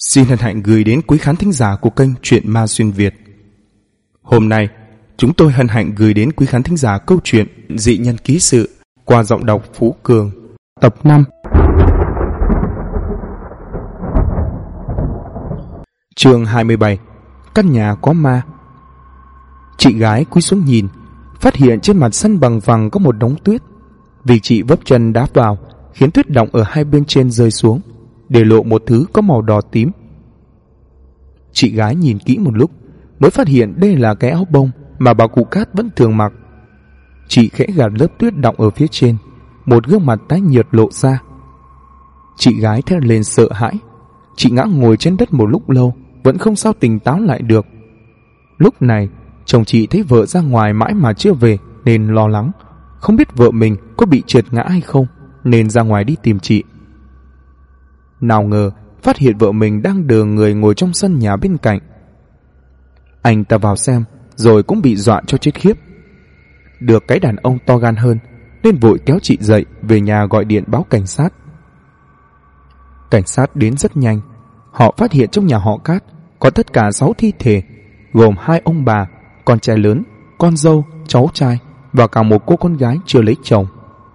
Xin hân hạnh gửi đến quý khán thính giả của kênh Truyện Ma Xuyên Việt. Hôm nay, chúng tôi hân hạnh gửi đến quý khán thính giả câu chuyện Dị Nhân Ký Sự qua giọng đọc Phú Cường, tập 5. Chương 27. Căn nhà có ma. Chị gái cúi xuống nhìn, phát hiện trên mặt sân bằng phẳng có một đống tuyết. Vì chị vấp chân đá vào, khiến tuyết đọng ở hai bên trên rơi xuống, để lộ một thứ có màu đỏ tím. Chị gái nhìn kỹ một lúc mới phát hiện đây là cái áo bông mà bà cụ Cát vẫn thường mặc. Chị khẽ gạt lớp tuyết đọng ở phía trên, một gương mặt tái nhợt lộ ra. Chị gái thét lên sợ hãi. Chị ngã ngồi trên đất một lúc lâu, vẫn không sao tỉnh táo lại được. Lúc này chồng chị thấy vợ ra ngoài mãi mà chưa về nên lo lắng, không biết vợ mình có bị trượt ngã hay không, nên ra ngoài đi tìm chị. Nào ngờ phát hiện vợ mình đang đờ người ngồi trong sân nhà bên cạnh. Anh ta vào xem rồi cũng bị dọa cho chết khiếp. Được cái đàn ông to gan hơn nên vội kéo chị dậy về nhà gọi điện báo cảnh sát. Cảnh sát đến rất nhanh. Họ phát hiện trong nhà họ Cát có tất cả 6 thi thể, gồm 2 ông bà, con trai lớn, con dâu, cháu trai và cả một cô con gái chưa lấy chồng.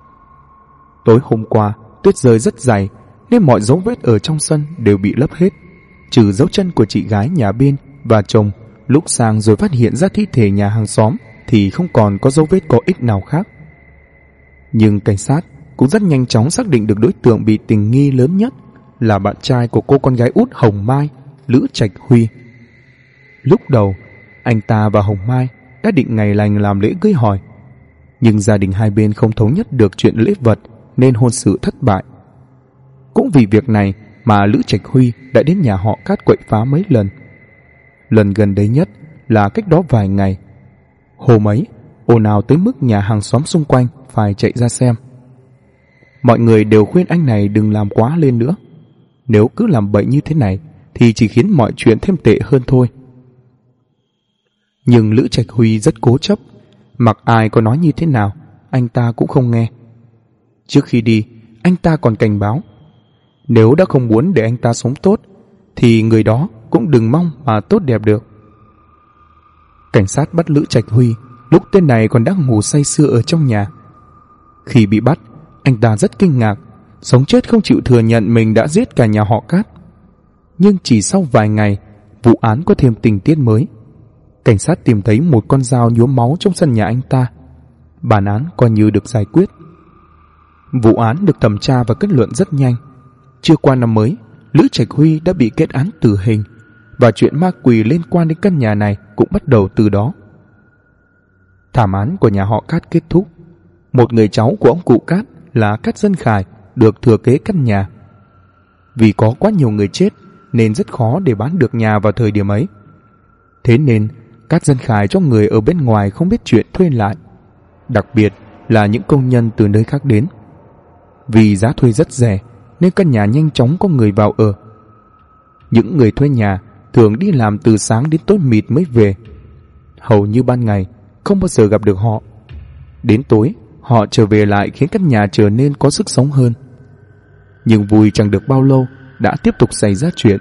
Tối hôm qua tuyết rơi rất dày nên mọi dấu vết ở trong sân đều bị lấp hết, trừ dấu chân của chị gái nhà bên và chồng lúc sang rồi phát hiện ra thi thể nhà hàng xóm thì không còn có dấu vết có ích nào khác. Nhưng cảnh sát cũng rất nhanh chóng xác định được đối tượng bị tình nghi lớn nhất là bạn trai của cô con gái út Hồng Mai, Lữ Trạch Huy. Lúc đầu anh ta và Hồng Mai đã định ngày lành làm lễ cưới hỏi, nhưng gia đình hai bên không thống nhất được chuyện lễ vật nên hôn sự thất bại. Cũng vì việc này mà Lữ Trạch Huy đã đến nhà họ Cát quậy phá mấy lần. Lần gần đấy nhất là cách đó vài ngày. Hôm ấy ồn ào tới mức nhà hàng xóm xung quanh phải chạy ra xem. Mọi người đều khuyên anh này đừng làm quá lên nữa. Nếu cứ làm bậy như thế này thì chỉ khiến mọi chuyện thêm tệ hơn thôi. Nhưng Lữ Trạch Huy rất cố chấp, mặc ai có nói như thế nào anh ta cũng không nghe. Trước khi đi anh ta còn cảnh báo, nếu đã không muốn để anh ta sống tốt thì người đó cũng đừng mong mà tốt đẹp được. Cảnh sát bắt Lữ Trạch Huy lúc tên này còn đang ngủ say sưa ở trong nhà. Khi bị bắt, anh ta rất kinh ngạc, sống chết không chịu thừa nhận mình đã giết cả nhà họ Cát. Nhưng chỉ sau vài ngày, vụ án có thêm tình tiết mới. Cảnh sát tìm thấy một con dao nhuốm máu trong sân nhà anh ta. Bản án coi như được giải quyết. Vụ án được thẩm tra và kết luận rất nhanh. Chưa qua năm mới, Lữ Trạch Huy đã bị kết án tử hình, và chuyện ma quỷ liên quan đến căn nhà này cũng bắt đầu từ đó. Thảm án của nhà họ Cát kết thúc. Một người cháu của ông cụ Cát là Cát Dân Khải được thừa kế căn nhà. Vì có quá nhiều người chết nên rất khó để bán được nhà vào thời điểm ấy. Thế nên Cát Dân Khải cho người ở bên ngoài không biết chuyện thuê lại, đặc biệt là những công nhân từ nơi khác đến. Vì giá thuê rất rẻ nên căn nhà nhanh chóng có người vào ở. Những người thuê nhà thường đi làm từ sáng đến tối mịt mới về. Hầu như ban ngày không bao giờ gặp được họ. Đến tối họ trở về lại khiến căn nhà trở nên có sức sống hơn. Nhưng vui chẳng được bao lâu đã tiếp tục xảy ra chuyện.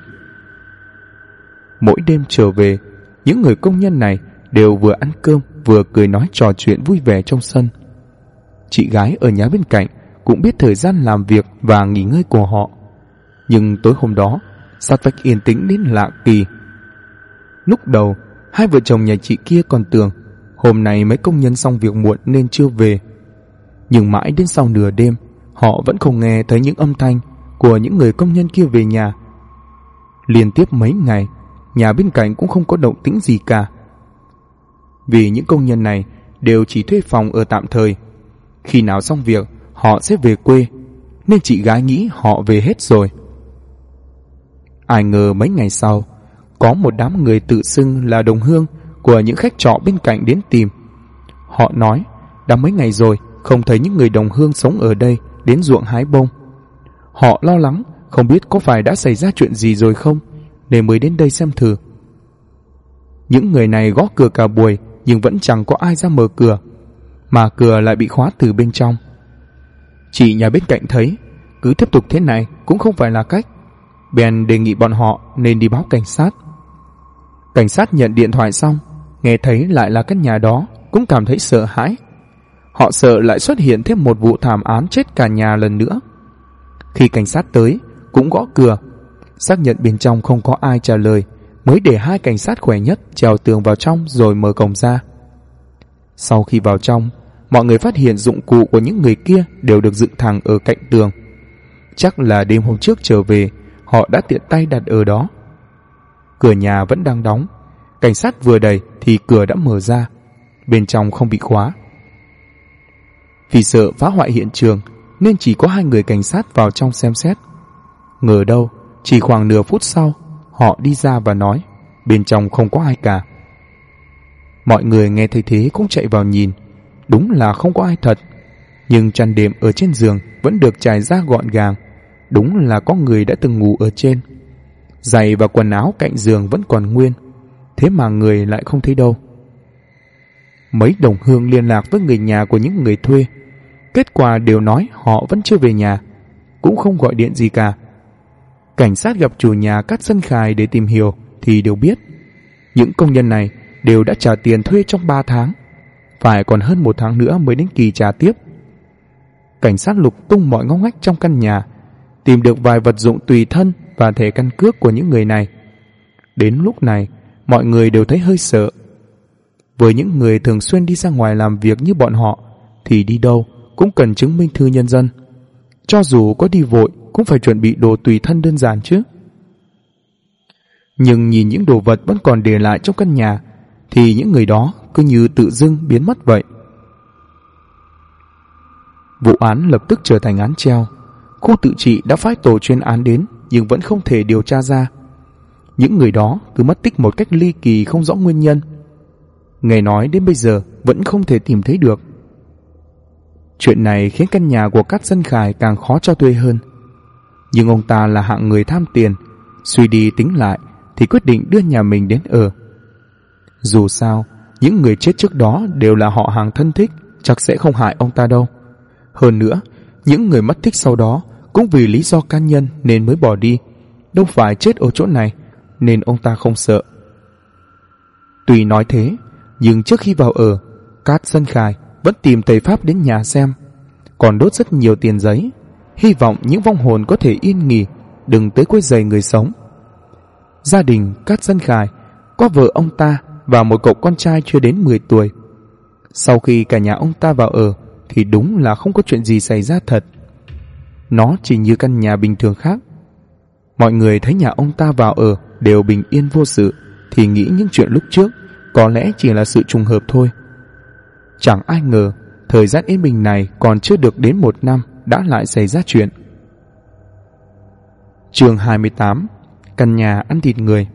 Mỗi đêm trở về, những người công nhân này đều vừa ăn cơm vừa cười nói trò chuyện vui vẻ trong sân. Chị gái ở nhà bên cạnh cũng biết thời gian làm việc và nghỉ ngơi của họ. Nhưng tối hôm đó sát vách yên tĩnh đến lạ kỳ. Lúc đầu hai vợ chồng nhà chị kia còn tưởng hôm nay mấy công nhân xong việc muộn nên chưa về. Nhưng mãi đến sau nửa đêm họ vẫn không nghe thấy những âm thanh của những người công nhân kia về nhà. Liên tiếp mấy ngày nhà bên cạnh cũng không có động tĩnh gì cả. Vì những công nhân này đều chỉ thuê phòng ở tạm thời, khi nào xong việc họ sẽ về quê, nên chị gái nghĩ họ về hết rồi. Ai ngờ mấy ngày sau, có một đám người tự xưng là đồng hương của những khách trọ bên cạnh đến tìm. Họ nói đã mấy ngày rồi không thấy những người đồng hương sống ở đây đến ruộng hái bông. Họ lo lắng không biết có phải đã xảy ra chuyện gì rồi không, nên mới đến đây xem thử. Những người này gõ cửa cả buổi nhưng vẫn chẳng có ai ra mở cửa, mà cửa lại bị khóa từ bên trong. Chị nhà bên cạnh thấy cứ tiếp tục thế này cũng không phải là cách, bèn đề nghị bọn họ nên đi báo cảnh sát. Cảnh sát nhận điện thoại xong, nghe thấy lại là căn nhà đó, cũng cảm thấy sợ hãi. Họ sợ lại xuất hiện thêm một vụ thảm án chết cả nhà lần nữa. Khi cảnh sát tới, cũng gõ cửa, xác nhận bên trong không có ai trả lời, mới để hai cảnh sát khỏe nhất trèo tường vào trong rồi mở cổng ra. Sau khi vào trong, mọi người phát hiện dụng cụ của những người kia đều được dựng thẳng ở cạnh tường. Chắc là đêm hôm trước trở về, họ đã tiện tay đặt ở đó. Cửa nhà vẫn đang đóng. Cảnh sát vừa đẩy thì cửa đã mở ra. Bên trong không bị khóa. Vì sợ phá hoại hiện trường nên chỉ có hai người cảnh sát vào trong xem xét. Ngờ đâu, chỉ khoảng nửa phút sau, họ đi ra và nói bên trong không có ai cả. Mọi người nghe thấy thế cũng chạy vào nhìn. Đúng là không có ai thật. Nhưng chăn đệm ở trên giường vẫn được trải ra gọn gàng. Đúng là có người đã từng ngủ ở trên. Giày và quần áo cạnh giường vẫn còn nguyên, thế mà người lại không thấy đâu. Mấy đồng hương liên lạc với người nhà của những người thuê. Kết quả đều nói họ vẫn chưa về nhà, cũng không gọi điện gì cả. Cảnh sát gặp chủ nhà Cát Sân Khải để tìm hiểu thì đều biết những công nhân này đều đã trả tiền thuê trong 3 tháng, phải còn hơn 1 tháng nữa mới đến kỳ trả tiếp. Cảnh sát lục tung mọi ngóc ngách trong căn nhà, tìm được vài vật dụng tùy thân và thẻ căn cước của những người này. Đến lúc này, mọi người đều thấy hơi sợ. Với những người thường xuyên đi ra ngoài làm việc như bọn họ, thì đi đâu cũng cần chứng minh thư nhân dân. Cho dù có đi vội, cũng phải chuẩn bị đồ tùy thân đơn giản chứ. Nhưng nhìn những đồ vật vẫn còn để lại trong căn nhà, thì những người đó cứ như tự dưng biến mất vậy. Vụ án lập tức trở thành án treo. Khu tự trị đã phái tổ chuyên án đến, nhưng vẫn không thể điều tra ra. Những người đó cứ mất tích một cách ly kỳ không rõ nguyên nhân. Nghe nói đến bây giờ vẫn không thể tìm thấy được. Chuyện này khiến căn nhà của Cát Sân Khải càng khó cho thuê hơn. Nhưng ông ta là hạng người tham tiền, suy đi tính lại thì quyết định đưa nhà mình đến ở. Dù sao, những người chết trước đó đều là họ hàng thân thích, chắc sẽ không hại ông ta đâu. Hơn nữa, những người mất tích sau đó cũng vì lý do cá nhân nên mới bỏ đi, đâu phải chết ở chỗ này, nên ông ta không sợ. Tuy nói thế, nhưng trước khi vào ở, Cát Sân Khải vẫn tìm thầy pháp đến nhà xem, còn đốt rất nhiều tiền giấy, hy vọng những vong hồn có thể yên nghỉ, đừng tới quấy rầy người sống. Gia đình Cát Sân Khải có vợ ông ta và một cậu con trai chưa đến 10 tuổi. Sau khi cả nhà ông ta vào ở thì đúng là không có chuyện gì xảy ra thật. Nó chỉ như căn nhà bình thường khác. Mọi người thấy nhà ông ta vào ở đều bình yên vô sự thì nghĩ những chuyện lúc trước có lẽ chỉ là sự trùng hợp thôi. Chẳng ai ngờ thời gian yên bình này còn chưa được đến 1 năm đã lại xảy ra chuyện. Chương 28. Căn nhà ăn thịt người.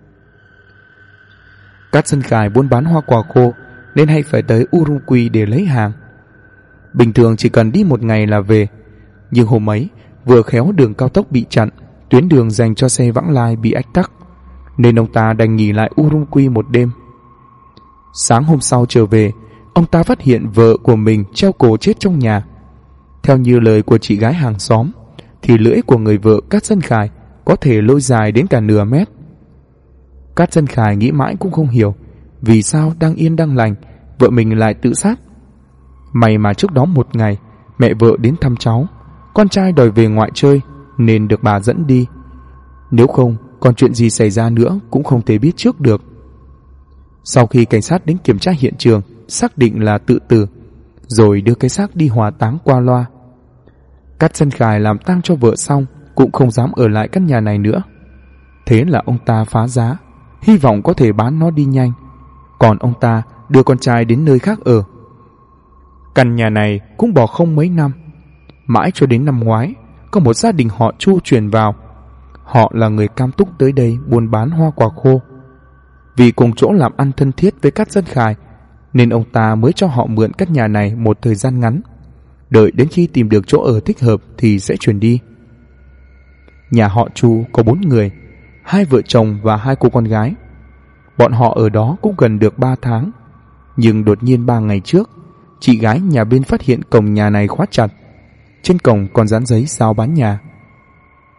Cát Sân Khải buôn bán hoa quả khô nên hay phải tới Uruguay để lấy hàng. Bình thường chỉ cần đi 1 ngày là về, nhưng hôm ấy vừa khéo đường cao tốc bị chặn, tuyến đường dành cho xe vãng lai bị ách tắc, nên ông ta đành nghỉ lại Uruguay 1 đêm. Sáng hôm sau trở về, ông ta phát hiện vợ của mình treo cổ chết trong nhà. Theo như lời của chị gái hàng xóm, thì lưỡi của người vợ Cát Sân Khải có thể lôi dài đến cả nửa mét. Cát Sân Khải nghĩ mãi cũng không hiểu vì sao đang yên đang lành vợ mình lại tự sát. May mà trước đó 1 ngày mẹ vợ đến thăm cháu, con trai đòi về ngoại chơi nên được bà dẫn đi. Nếu không, còn chuyện gì xảy ra nữa cũng không thể biết trước được. Sau khi cảnh sát đến kiểm tra hiện trường, xác định là tự tử, rồi đưa cái xác đi hỏa táng qua loa. Cát Sân Khải làm tang cho vợ xong cũng không dám ở lại căn nhà này nữa. Thế là ông ta phá giá, hy vọng có thể bán nó đi nhanh. Còn ông ta đưa con trai đến nơi khác ở. Căn nhà này cũng bỏ không mấy năm. Mãi cho đến năm ngoái, có một gia đình họ Chu chuyển vào. Họ là người Cam Túc tới đây buôn bán hoa quả khô. Vì cùng chỗ làm ăn thân thiết với Cát Sân Khải, nên ông ta mới cho họ mượn căn nhà này một thời gian ngắn. Đợi đến khi tìm được chỗ ở thích hợp thì sẽ chuyển đi. Nhà họ Chu có 4 người, 2 vợ chồng và 2 cô con gái. Bọn họ ở đó cũng gần được 3 tháng. Nhưng đột nhiên 3 ngày trước, chị gái nhà bên phát hiện cổng nhà này khóa chặt. Trên cổng còn dán giấy giao bán nhà.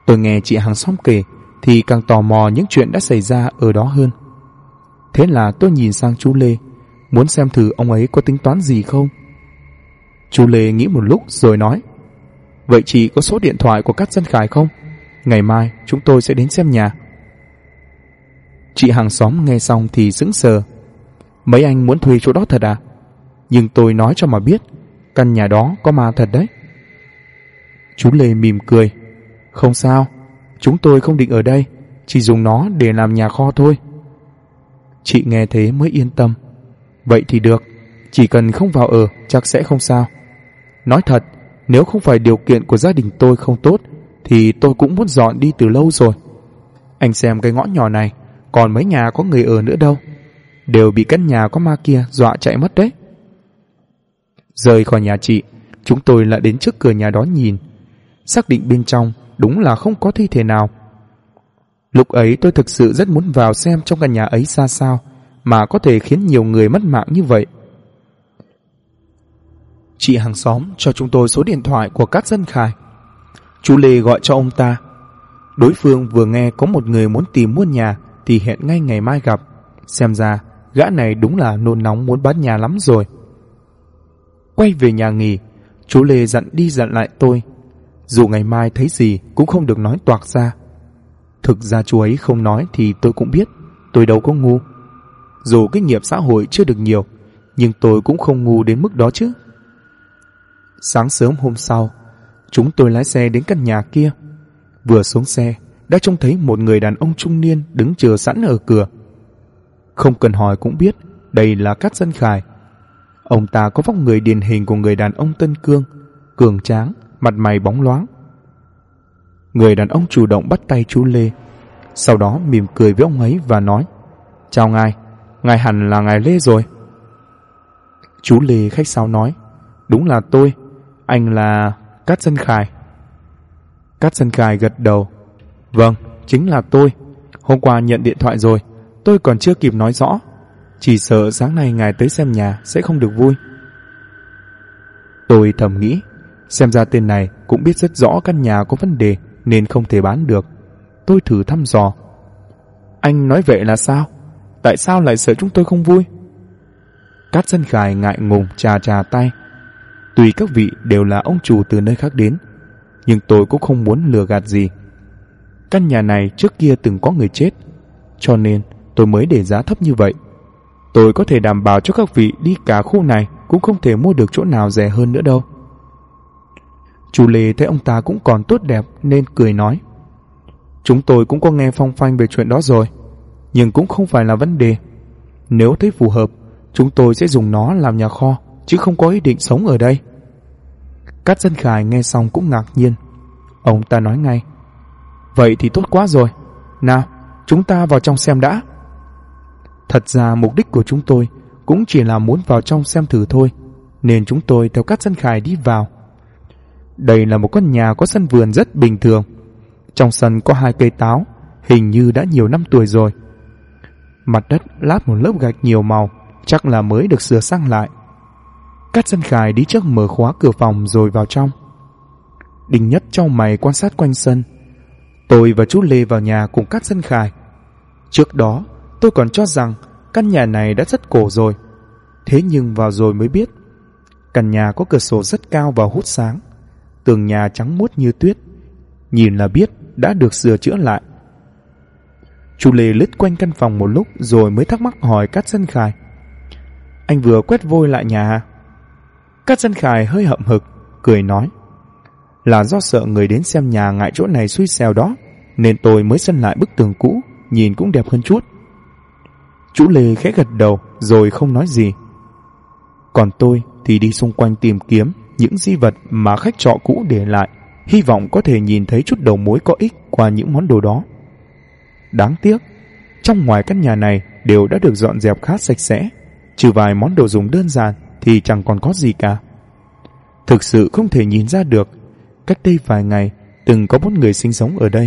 Tôi nghe chị hàng xóm kể thì càng tò mò những chuyện đã xảy ra ở đó hơn. Thế là tôi nhìn sang chú Lê, muốn xem thử ông ấy có tính toán gì không. Chú Lê nghĩ một lúc rồi nói: Vậy chị có số điện thoại của Cát Dân Khải không? Ngày mai chúng tôi sẽ đến xem nhà. Chị hàng xóm nghe xong thì sững sờ. Mấy anh muốn thuê chỗ đó thật à? Nhưng tôi nói cho mà biết, căn nhà đó có ma thật đấy. Chú Lê mỉm cười: Không sao, chúng tôi không định ở đây, chỉ dùng nó để làm nhà kho thôi. Chị nghe thế mới yên tâm. Vậy thì được, chỉ cần không vào ở chắc sẽ không sao. Nói thật, nếu không phải điều kiện của gia đình tôi không tốt thì tôi cũng muốn dọn đi từ lâu rồi. Anh xem cái ngõ nhỏ này, còn mấy nhà có người ở nữa đâu, đều bị căn nhà có ma kia dọa chạy mất đấy. Rời khỏi nhà chị, chúng tôi lại đến trước cửa nhà đó nhìn, xác định bên trong đúng là không có thi thể nào. Lúc ấy tôi thực sự rất muốn vào xem trong căn nhà ấy ra sao mà có thể khiến nhiều người mất mạng như vậy. Chị hàng xóm cho chúng tôi số điện thoại của Cát Dân Khải. Chú Lê gọi cho ông ta. Đối phương vừa nghe có một người muốn tìm mua nhà thì hẹn ngay ngày mai gặp. Xem ra gã này đúng là nôn nóng muốn bán nhà lắm rồi. Quay về nhà nghỉ, chú Lê dặn đi dặn lại tôi, dù ngày mai thấy gì cũng không được nói toạc ra. Thực ra chú ấy không nói thì tôi cũng biết, tôi đâu có ngu. Dù kinh nghiệm xã hội chưa được nhiều, nhưng tôi cũng không ngu đến mức đó chứ. Sáng sớm hôm sau, chúng tôi lái xe đến căn nhà kia. Vừa xuống xe, đã trông thấy một người đàn ông trung niên đứng chờ sẵn ở cửa. Không cần hỏi cũng biết, đây là Cát Dân Khải. Ông ta có vóc người điển hình của người đàn ông Tân Cương, cường tráng, mặt mày bóng loáng. Người đàn ông chủ động bắt tay chú Lê, sau đó mỉm cười với ông ấy và nói: Chào ngài hẳn là ngài Lê rồi. Chú Lê khách sáo nói: Đúng là tôi, anh là Cát Dân Khải. Cát Dân Khải gật đầu: Vâng, chính là tôi. Hôm qua nhận điện thoại rồi, tôi còn chưa kịp nói rõ, chỉ sợ sáng nay ngài tới xem nhà sẽ không được vui. Tôi thầm nghĩ, xem ra tên này cũng biết rất rõ căn nhà có vấn đề nên không thể bán được. Tôi thử thăm dò: Anh nói vậy là sao? Tại sao lại sợ chúng tôi không vui? Cát Dân Khải ngại ngùng chà tay. Tuy các vị đều là ông chủ từ nơi khác đến, nhưng tôi cũng không muốn lừa gạt gì. Căn nhà này trước kia từng có người chết, cho nên tôi mới để giá thấp như vậy. Tôi có thể đảm bảo cho các vị đi cả khu này cũng không thể mua được chỗ nào rẻ hơn nữa đâu. Chú Lê thấy ông ta cũng còn tốt đẹp nên cười nói: Chúng tôi cũng có nghe phong phanh về chuyện đó rồi, nhưng cũng không phải là vấn đề. Nếu thấy phù hợp, chúng tôi sẽ dùng nó làm nhà kho, chứ không có ý định sống ở đây. Cát Dân Khải nghe xong cũng ngạc nhiên. Ông ta nói ngay: Vậy thì tốt quá rồi, nào chúng ta vào trong xem đã. Thật ra mục đích của chúng tôi cũng chỉ là muốn vào trong xem thử thôi, nên chúng tôi theo Cát Dân Khải đi vào. Đây là một căn nhà có sân vườn rất bình thường. Trong sân có 2 cây táo, hình như đã nhiều năm tuổi rồi. Mặt đất lát một lớp gạch nhiều màu, chắc là mới được sửa sang lại. Cát Dân Khải đi trước mở khóa cửa phòng rồi vào trong. Đinh Nhất chau mày quan sát quanh sân. Tôi và chú Lê vào nhà cùng Cát Dân Khải. Trước đó tôi còn cho rằng căn nhà này đã rất cổ rồi, thế nhưng vào rồi mới biết căn nhà có cửa sổ rất cao và hút sáng, tường nhà trắng muốt như tuyết, nhìn là biết đã được sửa chữa lại. Chú Lê lướt quanh căn phòng một lúc rồi mới thắc mắc hỏi Cát Dân Khải: Anh vừa quét vôi lại nhà à? Cát Dân Khải hơi hậm hực, cười nói: Là do sợ người đến xem nhà ngại chỗ này xui xẻo đó, nên tôi mới sơn lại bức tường cũ, nhìn cũng đẹp hơn chút. Chú Lê khẽ gật đầu rồi không nói gì. Còn tôi thì đi xung quanh tìm kiếm những di vật mà khách trọ cũ để lại, hy vọng có thể nhìn thấy chút đầu mối có ích qua những món đồ đó. Đáng tiếc, trong ngoài căn nhà này đều đã được dọn dẹp khá sạch sẽ, trừ vài món đồ dùng đơn giản thì chẳng còn có gì cả. Thực sự không thể nhìn ra được cách đây vài ngày từng có 4 người sinh sống ở đây.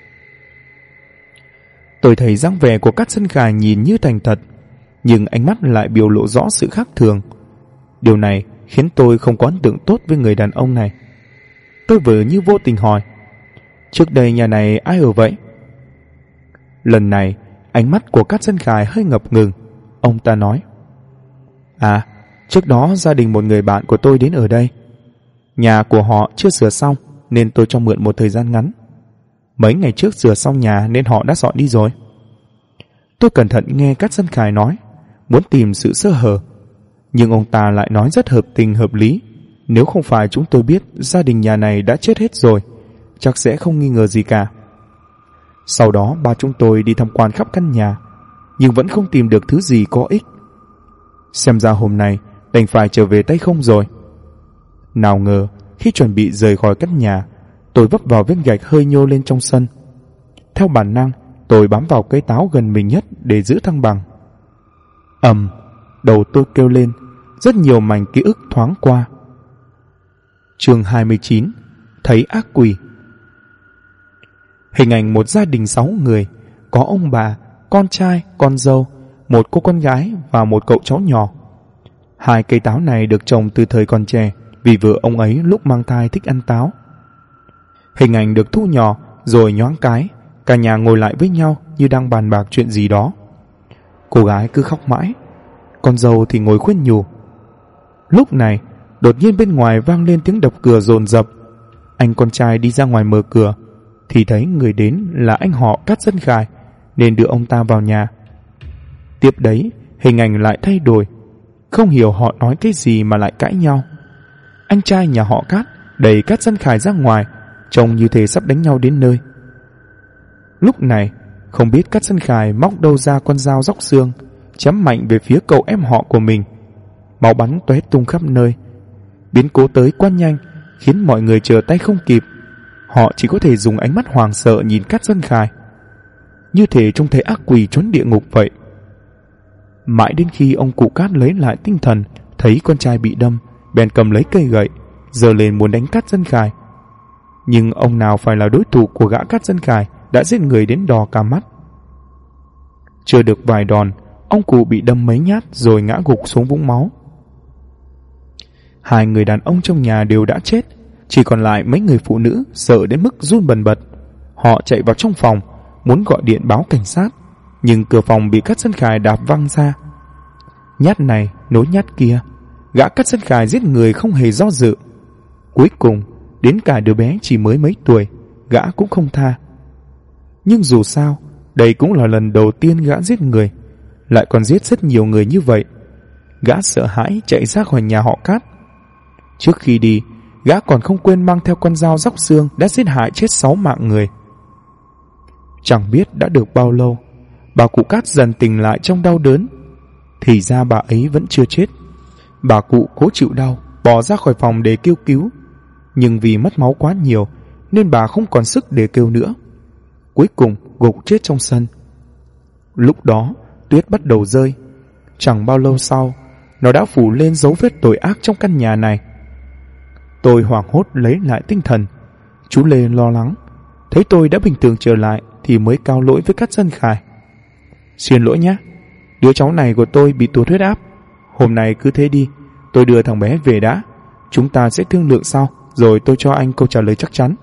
Tôi thấy dáng vẻ của Cát Dân Khải nhìn như thành thật, nhưng ánh mắt lại biểu lộ rõ sự khác thường. Điều này khiến tôi không có ấn tượng tốt với người đàn ông này. Tôi vừa như vô tình hỏi: trước đây nhà này ai ở vậy? Lần này, ánh mắt của Cát Dân Khải hơi ngập ngừng. Ông ta nói: À, trước đó gia đình một người bạn của tôi đến ở đây. Nhà của họ chưa sửa xong nên tôi cho mượn một thời gian ngắn. Mấy ngày trước sửa xong nhà nên họ đã dọn đi rồi. Tôi cẩn thận nghe Cát Dân Khải nói, muốn tìm sự sơ hở, nhưng ông ta lại nói rất hợp tình hợp lý. Nếu không phải chúng tôi biết gia đình nhà này đã chết hết rồi, chắc sẽ không nghi ngờ gì cả. Sau đó ba chúng tôi đi tham quan khắp căn nhà, nhưng vẫn không tìm được thứ gì có ích. Xem ra hôm nay đành phải trở về tay không rồi. Nào ngờ khi chuẩn bị rời khỏi căn nhà, tôi vấp vào viên gạch hơi nhô lên trong sân. Theo bản năng, tôi bám vào cây táo gần mình nhất để giữ thăng bằng. Ầm, đầu tôi kêu lên, rất nhiều mảnh ký ức thoáng qua. Chương 29: Thấy ác quỷ. Hình ảnh một gia đình 6 người, có ông bà, con trai, con dâu, một cô con gái và một cậu cháu nhỏ. 2 cây táo này được trồng từ thời còn trẻ, vì vợ ông ấy lúc mang thai thích ăn táo. Hình ảnh được thu nhỏ rồi nhoáng cái, cả nhà ngồi lại với nhau như đang bàn bạc chuyện gì đó. Cô gái cứ khóc mãi, con dâu thì ngồi khuyên nhủ. Lúc này, đột nhiên bên ngoài vang lên tiếng đập cửa dồn dập. Anh con trai đi ra ngoài mở cửa thì thấy người đến là anh họ Cát Dân Khải, nên đưa ông ta vào nhà. Tiếp đấy, hình ảnh lại thay đổi. Không hiểu họ nói cái gì mà lại cãi nhau. Anh trai nhà họ Cát đẩy Cát Dân Khải ra ngoài, trông như thể sắp đánh nhau đến nơi. Lúc này, không biết Cát Dân Khải móc đâu ra con dao róc xương, chém mạnh về phía cậu em họ của mình. Máu bắn tóe tung khắp nơi. Biến cố tới quá nhanh, khiến mọi người chờ tay không kịp. Họ chỉ có thể dùng ánh mắt hoảng sợ nhìn Cát Dân Khải, như thể trông thấy ác quỷ trốn địa ngục vậy. Mãi đến khi ông cụ Cát lấy lại tinh thần, thấy con trai bị đâm, bèn cầm lấy cây gậy, giơ lên muốn đánh Cát Dân Khải. Nhưng ông nào phải là đối thủ của gã Cát Dân Khải đã giết người đến đỏ cả mắt. Chưa được vài đòn, ông cụ bị đâm mấy nhát rồi ngã gục xuống vũng máu. 2 người đàn ông trong nhà đều đã chết, chỉ còn lại mấy người phụ nữ sợ đến mức run bần bật. Họ chạy vào trong phòng, muốn gọi điện báo cảnh sát, nhưng cửa phòng bị Cát Dân Khải đạp văng ra. Nhát này nối nhát kia, gã Cát Dân Khải giết người không hề do dự. Cuối cùng, đến cả đứa bé chỉ mới mấy tuổi, gã cũng không tha. Nhưng dù sao, đây cũng là lần đầu tiên gã giết người, lại còn giết rất nhiều người như vậy. Gã sợ hãi chạy ra khỏi nhà họ Cát. Trước khi đi, gã còn không quên mang theo con dao róc xương đã giết hại chết 6 mạng người. Chẳng biết đã được bao lâu, bà cụ Cát dần tỉnh lại trong đau đớn. Thì ra bà ấy vẫn chưa chết. Bà cụ cố chịu đau, bỏ ra khỏi phòng để kêu cứu. Nhưng vì mất máu quá nhiều nên bà không còn sức để kêu nữa. Cuối cùng gục chết trong sân. Lúc đó tuyết bắt đầu rơi. Chẳng bao lâu sau, nó đã phủ lên dấu vết tội ác trong căn nhà này. Tôi hoảng hốt lấy lại tinh thần. Chú Lê lo lắng, thấy tôi đã bình thường trở lại thì mới cáo lỗi với Cát Dân Khải. Xin lỗi nhé, đứa cháu này của tôi bị tụt huyết áp. Hôm nay cứ thế đi, tôi đưa thằng bé về đã. Chúng ta sẽ thương lượng sau, rồi tôi cho anh câu trả lời chắc chắn.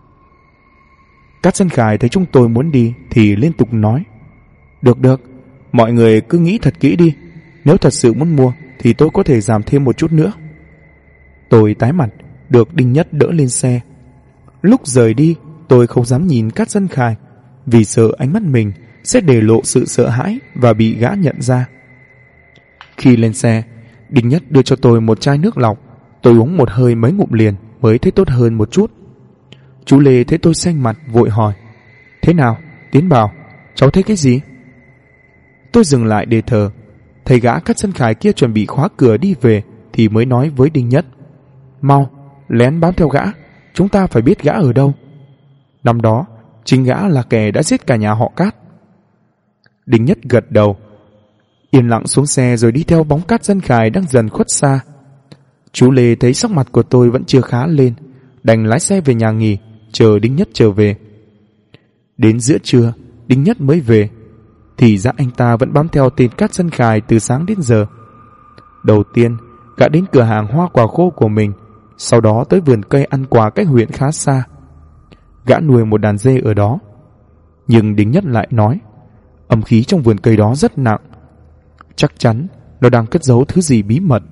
Cát Dân Khải thấy chúng tôi muốn đi thì liên tục nói: Được, mọi người cứ nghĩ thật kỹ đi. Nếu thật sự muốn mua thì tôi có thể giảm thêm một chút nữa. Tôi tái mặt, được Đinh Nhất đỡ lên xe. Lúc rời đi, tôi không dám nhìn Cát Dân Khải, vì sợ ánh mắt mình sẽ để lộ sự sợ hãi và bị gã nhận ra. Khi lên xe, Đinh Nhất đưa cho tôi một chai nước lọc. Tôi uống một hơi mấy ngụm liền mới thấy tốt hơn một chút. Chú Lê thấy tôi xanh mặt vội hỏi: Thế nào, Tiến bảo, cháu thấy cái gì? Tôi dừng lại để thở. Thấy gã Cát Dân Khải kia chuẩn bị khóa cửa đi về thì mới nói với Đinh Nhất: Mau, lén bám theo gã, chúng ta phải biết gã ở đâu. Năm đó, chính gã là kẻ đã giết cả nhà họ Cát. Đinh Nhất gật đầu, yên lặng xuống xe rồi đi theo bóng Cát Dân Khải đang dần khuất xa. Chú Lê thấy sắc mặt của tôi vẫn chưa khá lên, đành lái xe về nhà nghỉ, chờ Đinh Nhất trở về. Đến giữa trưa, Đinh Nhất mới về. Thì ra anh ta vẫn bám theo tên Cát Dân Khải từ sáng đến giờ. Đầu tiên, gã đến cửa hàng hoa quả khô của mình, sau đó tới vườn cây ăn quả cách huyện khá xa. gã nuôi một đàn dê ở đó. Nhưng Đinh Nhất lại nói âm khí trong vườn cây đó rất nặng, chắc chắn nó đang cất giấu thứ gì bí mật.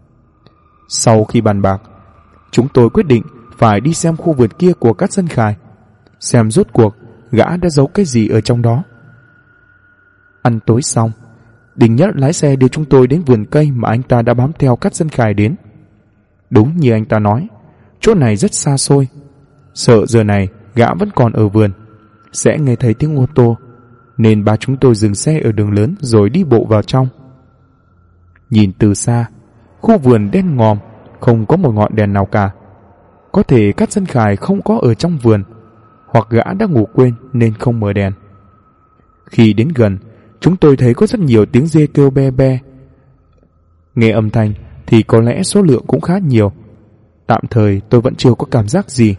Sau khi bàn bạc, chúng tôi quyết định phải đi xem khu vườn kia của Cát Dân Khải, xem rốt cuộc gã đã giấu cái gì ở trong đó. Ăn tối xong, Đinh Nhất lái xe đưa chúng tôi đến vườn cây mà anh ta đã bám theo Cát Dân Khải đến. Đúng như anh ta nói, chỗ này rất xa xôi, sợ giờ này gã vẫn còn ở vườn sẽ nghe thấy tiếng ô tô, nên ba chúng tôi dừng xe ở đường lớn rồi đi bộ vào trong. Nhìn từ xa, khu vườn đen ngòm, không có một ngọn đèn nào cả. Có thể Cát Dân Khải không có ở trong vườn, hoặc gã đã ngủ quên nên không mở đèn. Khi đến gần, chúng tôi thấy có rất nhiều tiếng dê kêu be be. Nghe âm thanh thì có lẽ số lượng cũng khá nhiều. Tạm thời tôi vẫn chưa có cảm giác gì.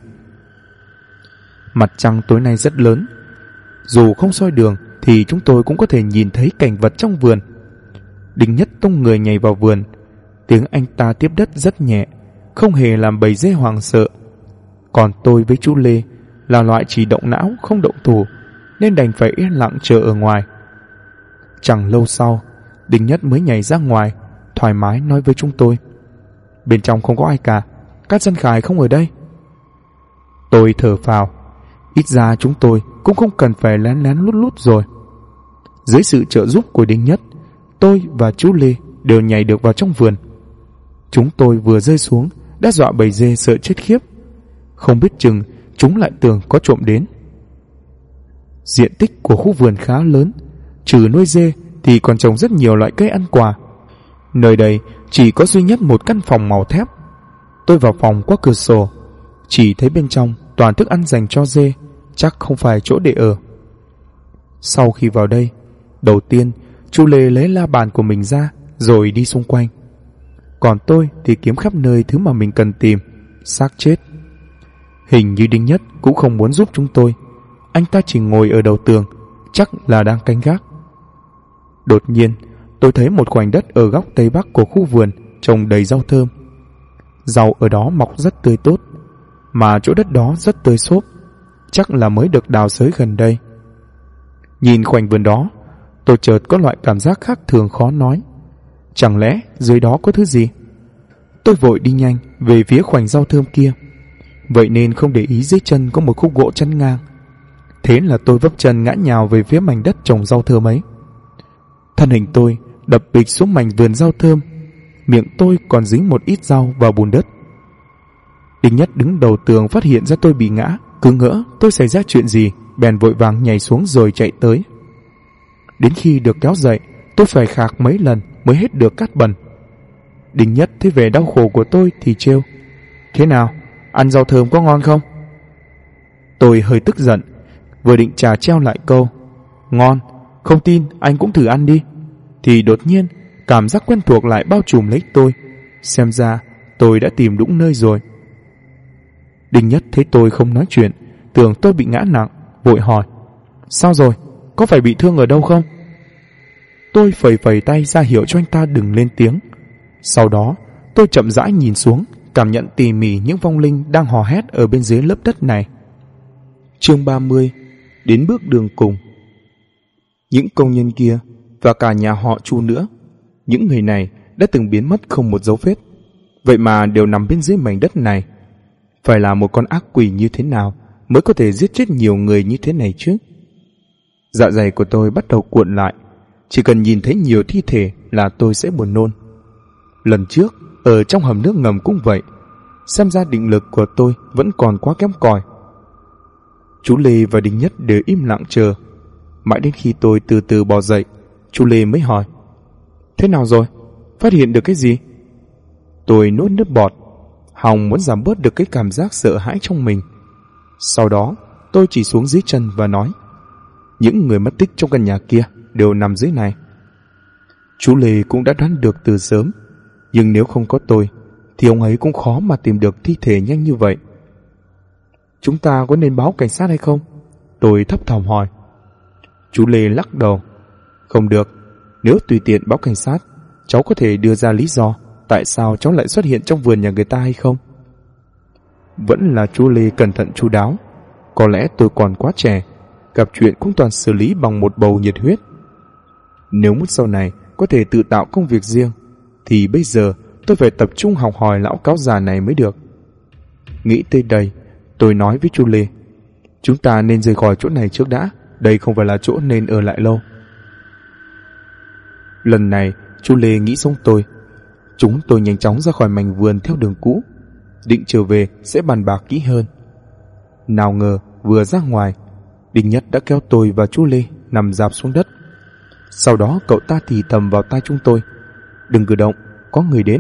Mặt trăng tối nay rất lớn, dù không soi đường thì chúng tôi cũng có thể nhìn thấy cảnh vật trong vườn. Đinh Nhất tung người nhảy vào vườn. Tiếng anh ta tiếp đất rất nhẹ, không hề làm bầy dê hoảng sợ. Còn tôi với chú Lê là loại chỉ động não không động thủ, nên đành phải yên lặng chờ ở ngoài. Chẳng lâu sau, Đinh Nhất mới nhảy ra ngoài, thoải mái nói với chúng tôi: bên trong không có ai cả, Cát Dân Khải không ở đây. Tôi thở phào, ít ra chúng tôi cũng không cần phải lén lén lút lút rồi. Dưới sự trợ giúp của Đinh Nhất, tôi và chú Lê đều nhảy được vào trong vườn. Chúng tôi vừa rơi xuống đã dọa bầy dê sợ chết khiếp, không biết chừng chúng lại tưởng có trộm đến. Diện tích của khu vườn khá lớn, trừ nuôi dê thì còn trồng rất nhiều loại cây ăn quả. Nơi đây chỉ có duy nhất một căn phòng màu thép. Tôi vào phòng qua cửa sổ, chỉ thấy bên trong toàn thức ăn dành cho dê, chắc không phải chỗ để ở. Sau khi vào đây, đầu tiên chú Lê lấy la bàn của mình ra rồi đi xung quanh. Còn tôi thì kiếm khắp nơi thứ mà mình cần tìm. Xác chết. Hình như Đinh Nhất cũng không muốn giúp chúng tôi. Anh ta chỉ ngồi ở đầu tường, chắc là đang canh gác. Đột nhiên tôi thấy một khoảnh đất ở góc tây bắc của khu vườn trồng đầy rau thơm. Rau ở đó mọc rất tươi tốt, mà chỗ đất đó rất tươi xốp, chắc là mới được đào xới gần đây. Nhìn khoảnh vườn đó, tôi chợt có loại cảm giác khác thường khó nói. Chẳng lẽ dưới đó có thứ gì? Tôi vội đi nhanh về phía khoảnh rau thơm kia, vậy nên không để ý dưới chân có một khúc gỗ chắn ngang. Thế là tôi vấp chân ngã nhào về phía mảnh đất trồng rau thơm ấy. Thân hình tôi đập bịch xuống mảnh vườn rau thơm, miệng tôi còn dính một ít rau vào bùn đất. Đinh Nhất đứng đầu tường phát hiện ra tôi bị ngã, cứ ngỡ tôi xảy ra chuyện gì, bèn vội vàng nhảy xuống rồi chạy tới. Đến khi được kéo dậy, tôi phải khạc mấy lần mới hết được cát bẩn. Đinh Nhất thấy vẻ đau khổ của tôi thì trêu: thế nào, ăn rau thơm có ngon không? Tôi hơi tức giận, vừa định trà treo lại câu ngon, không tin anh cũng thử ăn đi, thì đột nhiên cảm giác quen thuộc lại bao trùm lấy tôi. Xem ra tôi đã tìm đúng nơi rồi. Đinh Nhất thấy tôi không nói chuyện, tưởng tôi bị ngã nặng, vội hỏi: sao rồi, có phải bị thương ở đâu không? Tôi phẩy phẩy tay ra hiệu cho anh ta đừng lên tiếng. Sau đó tôi chậm rãi nhìn xuống, cảm nhận tỉ mỉ những vong linh đang hò hét ở bên dưới lớp đất này. Chương 30. Đến bước đường cùng. Những công nhân kia và cả nhà họ Chu nữa, những người này đã từng biến mất không một dấu vết, vậy mà đều nằm bên dưới mảnh đất này. Phải là một con ác quỷ như thế nào mới có thể giết chết nhiều người như thế này chứ? Dạ dày của tôi bắt đầu cuộn lại, chỉ cần nhìn thấy nhiều thi thể là tôi sẽ buồn nôn. Lần trước ở trong hầm nước ngầm cũng vậy, xem ra định lực của tôi vẫn còn quá kém cỏi. Chú Lê và Đinh Nhất đều im lặng chờ. Mãi đến khi tôi từ từ bò dậy, chú Lê mới hỏi: thế nào rồi? Phát hiện được cái gì? Tôi nuốt nước bọt, hòng muốn giảm bớt được cái cảm giác sợ hãi trong mình. Sau đó tôi chỉ xuống dưới chân và nói: những người mất tích trong căn nhà kia đều nằm dưới này. Chú Lê cũng đã đoán được từ sớm, nhưng nếu không có tôi thì ông ấy cũng khó mà tìm được thi thể nhanh như vậy. Chúng ta có nên báo cảnh sát hay không? Tôi thấp thỏm hỏi. Chú Lê lắc đầu: không được, nếu tùy tiện báo cảnh sát, cháu có thể đưa ra lý do tại sao cháu lại xuất hiện trong vườn nhà người ta hay không? Vẫn là chú Lê cẩn thận chu đáo. Có lẽ tôi còn quá trẻ, gặp chuyện cũng toàn xử lý bằng một bầu nhiệt huyết. Nếu muốn sau này có thể tự tạo công việc riêng, thì bây giờ tôi phải tập trung học hỏi lão cáo già này mới được. Nghĩ tới đây, tôi nói với chú Lê, chúng ta nên rời khỏi chỗ này trước đã, đây không phải là chỗ nên ở lại lâu. Lần này, chú Lê nghĩ giống tôi. Chúng tôi nhanh chóng ra khỏi mảnh vườn theo đường cũ, định trở về sẽ bàn bạc kỹ hơn. Nào ngờ vừa ra ngoài, Đinh Nhất đã kéo tôi và chú Lê nằm rạp xuống đất. Sau đó cậu ta thì thầm vào tai chúng tôi, đừng cử động, có người đến.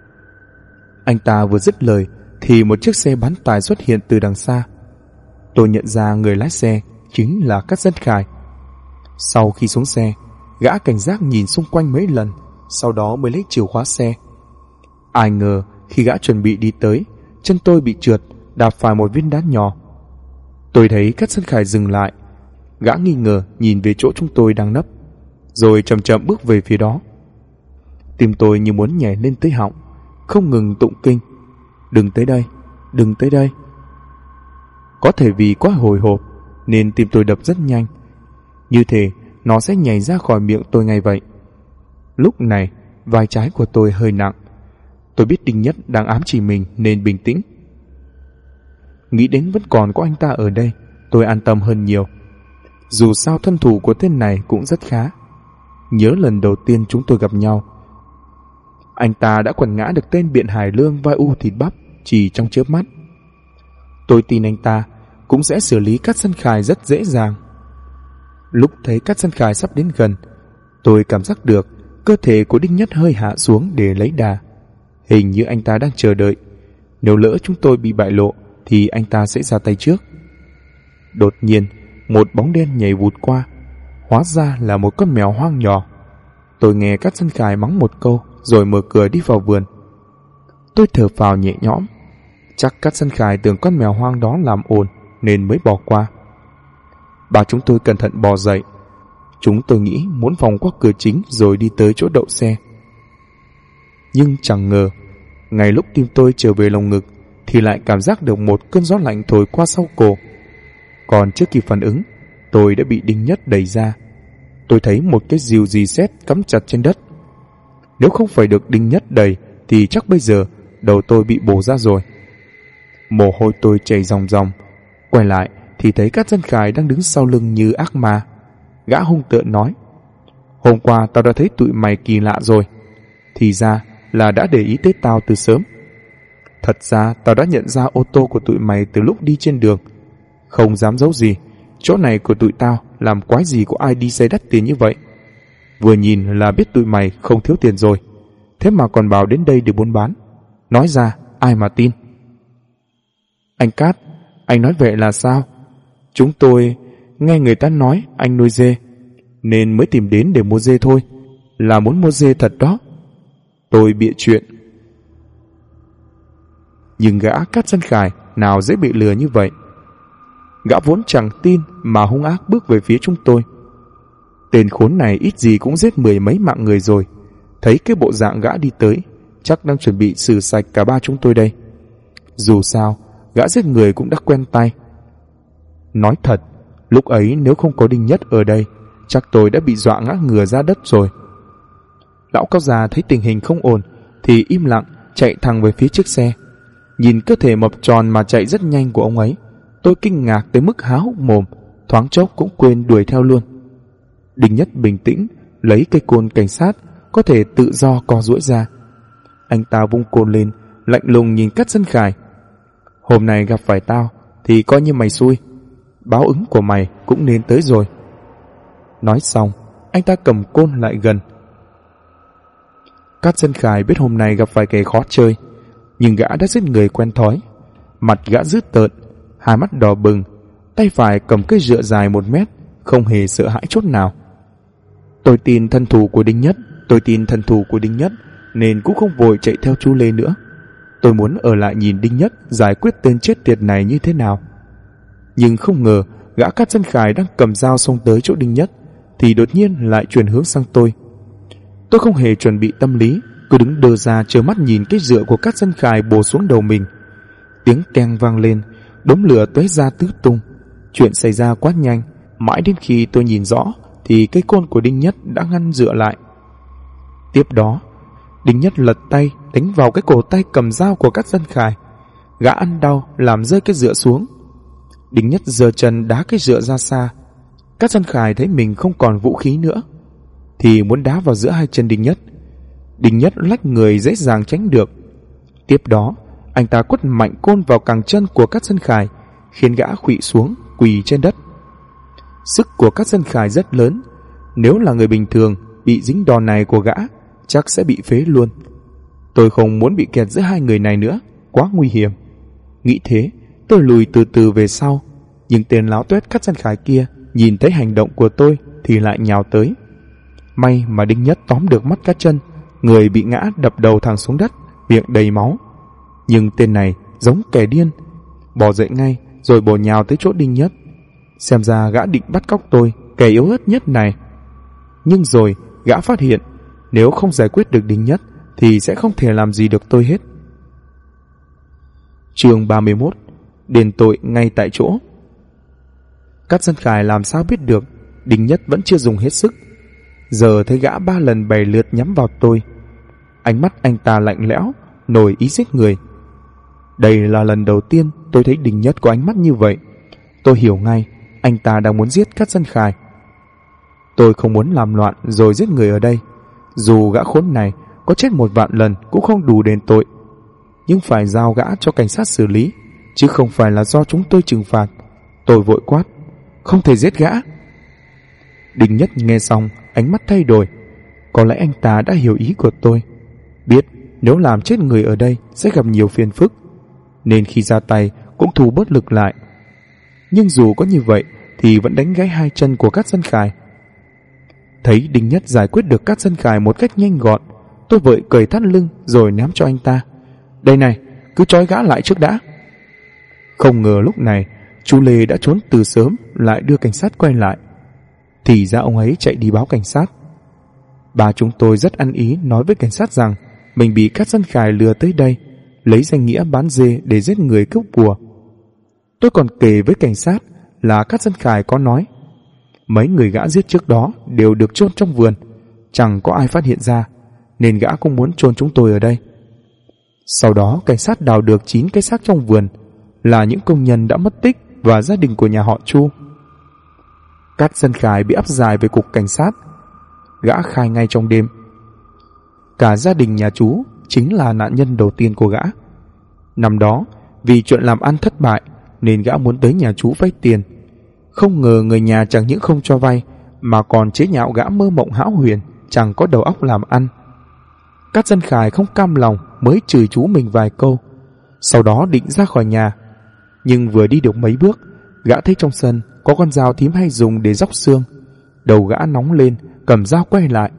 Anh ta vừa dứt lời thì một chiếc xe bán tải xuất hiện từ đằng xa. Tôi nhận ra người lái xe chính là Cát Dân Khải. Sau khi xuống xe, gã cảnh giác nhìn xung quanh mấy lần, sau đó mới lấy chìa khóa xe. Ai ngờ khi gã chuẩn bị đi tới, chân tôi bị trượt, đạp phải một viên đá nhỏ. Tôi thấy Cát Dân Khải dừng lại. Gã nghi ngờ nhìn về chỗ chúng tôi đang nấp, rồi chậm chậm bước về phía đó. Tim tôi như muốn nhảy lên tới họng, không ngừng tụng kinh, đừng tới đây, đừng tới đây. Có thể vì quá hồi hộp nên tim tôi đập rất nhanh, như thể nó sẽ nhảy ra khỏi miệng tôi ngay vậy. Lúc này vai trái của tôi hơi nặng. Tôi biết Đinh Nhất đang ám chỉ mình nên bình tĩnh. Nghĩ đến vẫn còn có anh ta ở đây, tôi an tâm hơn nhiều. Dù sao thân thủ của tên này cũng rất khá. Nhớ lần đầu tiên chúng tôi gặp nhau, anh ta đã quần ngã được tên Biện Hải Lương vai u thịt bắp chỉ trong chớp mắt. Tôi tin anh ta cũng sẽ xử lý Cát Dân Khải rất dễ dàng. Lúc thấy Cát Dân Khải sắp đến gần, tôi cảm giác được cơ thể của Đinh Nhất hơi hạ xuống để lấy đà. Hình như anh ta đang chờ đợi, nếu lỡ chúng tôi bị bại lộ thì anh ta sẽ ra tay trước. Đột nhiên một bóng đen nhảy vụt qua, hóa ra là một con mèo hoang nhỏ. Tôi nghe Cát Dân Khải mắng một câu rồi mở cửa đi vào vườn. Tôi thở phào nhẹ nhõm. Chắc Cát Dân Khải tưởng con mèo hoang đó làm ồn nên mới bỏ qua. Bà chúng tôi cẩn thận bò dậy. Chúng tôi nghĩ muốn vòng qua cửa chính rồi đi tới chỗ đậu xe. Nhưng chẳng ngờ, ngay lúc tim tôi trở về lồng ngực thì lại cảm giác được một cơn gió lạnh thổi qua sau cổ. Còn trước kịp phản ứng, tôi đã bị Đinh Nhất đẩy ra. Tôi thấy một cái rìu rì sét cắm chặt trên đất. Nếu không phải được Đinh Nhất đẩy thì chắc bây giờ đầu tôi bị bổ ra rồi. Mồ hôi tôi chảy ròng ròng. Quay lại thì thấy Cát Dân Khải đang đứng sau lưng như ác ma. Gã hung tợn nói, hôm qua tao đã thấy tụi mày kỳ lạ rồi. Thì ra là đã để ý tới tao từ sớm. Thật ra tao đã nhận ra ô tô của tụi mày từ lúc đi trên đường. Không dám giấu gì, chỗ này của tụi tao làm quái gì có ai đi xe đắt tiền như vậy. Vừa nhìn là biết tụi mày không thiếu tiền rồi, thế mà còn bảo đến đây để buôn bán. Nói ra ai mà tin. Anh Cát, anh nói vậy là sao? Chúng tôi nghe người ta nói anh nuôi dê nên mới tìm đến để mua dê thôi. Là muốn mua dê thật đó. Tôi bịa chuyện. Nhưng gã Cát Dân Khải nào dễ bị lừa như vậy. Gã vốn chẳng tin mà hung ác bước về phía chúng tôi. Tên khốn này ít gì cũng giết 10 mấy mạng người rồi. Thấy cái bộ dạng gã đi tới, chắc đang chuẩn bị xử sạch cả ba chúng tôi đây. Dù sao, gã giết người cũng đã quen tay. Nói thật, lúc ấy nếu không có Đinh Nhất ở đây, chắc tôi đã bị dọa ngã ngửa ra đất rồi. Lão cao già thấy tình hình không ổn thì im lặng chạy thẳng về phía chiếc xe. Nhìn cơ thể mập tròn mà chạy rất nhanh của ông ấy, tôi kinh ngạc tới mức há hốc mồm, thoáng chốc cũng quên đuổi theo luôn. Đinh Nhất bình tĩnh lấy cây côn cảnh sát có thể tự do co duỗi ra. Anh ta vung côn lên, lạnh lùng nhìn Cát Dân Khải. Hôm nay gặp phải tao thì coi như mày xui, báo ứng của mày cũng nên tới rồi. Nói xong, anh ta cầm côn lại gần. Cát Dân Khải biết hôm nay gặp phải kẻ khó chơi, nhưng gã đã giết người quen thói. Mặt gã dữ tợn, hai mắt đỏ bừng, tay phải cầm cây rựa dài 1 mét, không hề sợ hãi chút nào. Tôi tin thân thủ của Đinh Nhất, nên cũng không vội chạy theo chú Lê nữa. Tôi muốn ở lại nhìn Đinh Nhất giải quyết tên chết tiệt này như thế nào. Nhưng không ngờ gã Cát Dân Khải đang cầm dao xông tới chỗ Đinh Nhất thì đột nhiên lại chuyển hướng sang tôi. Tôi không hề chuẩn bị tâm lý, cứ đứng đơ ra trơ mắt nhìn cái rựa của Cát Dân Khải bổ xuống đầu mình. Tiếng keng vang lên, đốm lửa tóe ra tứ tung, Chuyện xảy ra quá nhanh, mãi đến khi tôi nhìn rõ thì cây côn của Đinh Nhất đã ngăn dựa lại. Tiếp đó, Đinh Nhất lật tay đánh vào cái cổ tay cầm dao của Cát Dân Khải. Gã ăn đau làm rơi cái dựa xuống. Đinh Nhất giơ chân đá cái dựa ra xa. Cát Dân Khải thấy mình không còn vũ khí nữa thì muốn đá vào giữa hai chân Đinh Nhất. Đinh Nhất lách người dễ dàng tránh được. Tiếp đó, anh ta quất mạnh côn vào cẳng chân của Cát Dân Khải, khiến gã khuỵu xuống quỳ trên đất. Sức của Cát Dân Khải rất lớn, nếu là người bình thường bị dính đòn này của gã chắc sẽ bị phế luôn. Tôi không muốn bị kẹt giữa hai người này nữa, quá nguy hiểm. Nghĩ thế, tôi lùi từ từ về sau, nhưng tên láo tuét Cát Dân Khải kia nhìn thấy hành động của tôi thì lại nhào tới. May mà Đinh Nhất tóm được mắt cá chân, người bị ngã đập đầu thẳng xuống đất, miệng đầy máu. Nhưng tên này giống kẻ điên, bò dậy ngay rồi bổ nhào tới chỗ Đinh Nhất. Xem ra gã định bắt cóc tôi, kẻ yếu ớt nhất này. Nhưng rồi gã phát hiện nếu không giải quyết được Đinh Nhất thì sẽ không thể làm gì được tôi hết. Chương 31: Đền tội ngay tại chỗ. Cát Dân Khải làm sao biết được Đinh Nhất vẫn chưa dùng hết sức. Giờ thấy gã 3 lần 7 lượt nhắm vào tôi. Ánh mắt anh ta lạnh lẽo, nổi ý giết người. Đây là lần đầu tiên tôi thấy Đinh Nhất có ánh mắt như vậy. Tôi hiểu ngay anh ta đang muốn giết Cát Dân Khải. Tôi không muốn làm loạn rồi giết người ở đây. Dù gã khốn này có chết 1 vạn lần cũng không đủ đền tội, nhưng phải giao gã cho cảnh sát xử lý, chứ không phải là do chúng tôi trừng phạt. Tôi vội quát: không thể giết gã. Đinh Nhất nghe xong, ánh mắt thay đổi. Có lẽ anh ta đã hiểu ý của tôi, biết nếu làm chết người ở đây sẽ gặp nhiều phiền phức, nên khi ra tay cũng thu bớt lực lại. Nhưng dù có như vậy thì vẫn đánh gãy 2 chân của Cát Dân Khải. Thấy Đinh Nhất giải quyết được Cát Dân Khải một cách nhanh gọn, tôi vội cởi thắt lưng rồi ném cho anh ta. Đây này, cứ trói gã lại trước đã. Không ngờ lúc này chú Lê đã trốn từ sớm, lại đưa cảnh sát quay lại. Thì ra ông ấy chạy đi báo cảnh sát. Bà chúng tôi rất ăn ý nói với cảnh sát rằng mình bị Cát Dân Khải lừa tới đây, lấy danh nghĩa bán dê để giết người cướp của. Tôi còn kể với cảnh sát là Cát Dân Khải có nói mấy người gã giết trước đó đều được chôn trong vườn, chẳng có ai phát hiện ra, nên gã cũng muốn chôn chúng tôi ở đây. Sau đó cảnh sát đào được 9 cái xác trong vườn, là những công nhân đã mất tích và gia đình của nhà họ Chu. Cát Dân Khải bị áp giải về cục cảnh sát. Gã khai ngay trong đêm. Cả gia đình nhà chú chính là nạn nhân đầu tiên của gã. Năm đó vì chuyện làm ăn thất bại nên gã muốn tới nhà chú vay tiền. Không ngờ người nhà chẳng những không cho vay mà còn chế nhạo gã mơ mộng hão huyền, chẳng có đầu óc làm ăn. Cát Dân Khải không cam lòng mới chửi chú mình vài câu, sau đó định ra khỏi nhà. Nhưng vừa đi được mấy bước, gã thấy trong sân có con dao thím hay dùng để róc xương. Đầu gã nóng lên, cầm dao quay lại.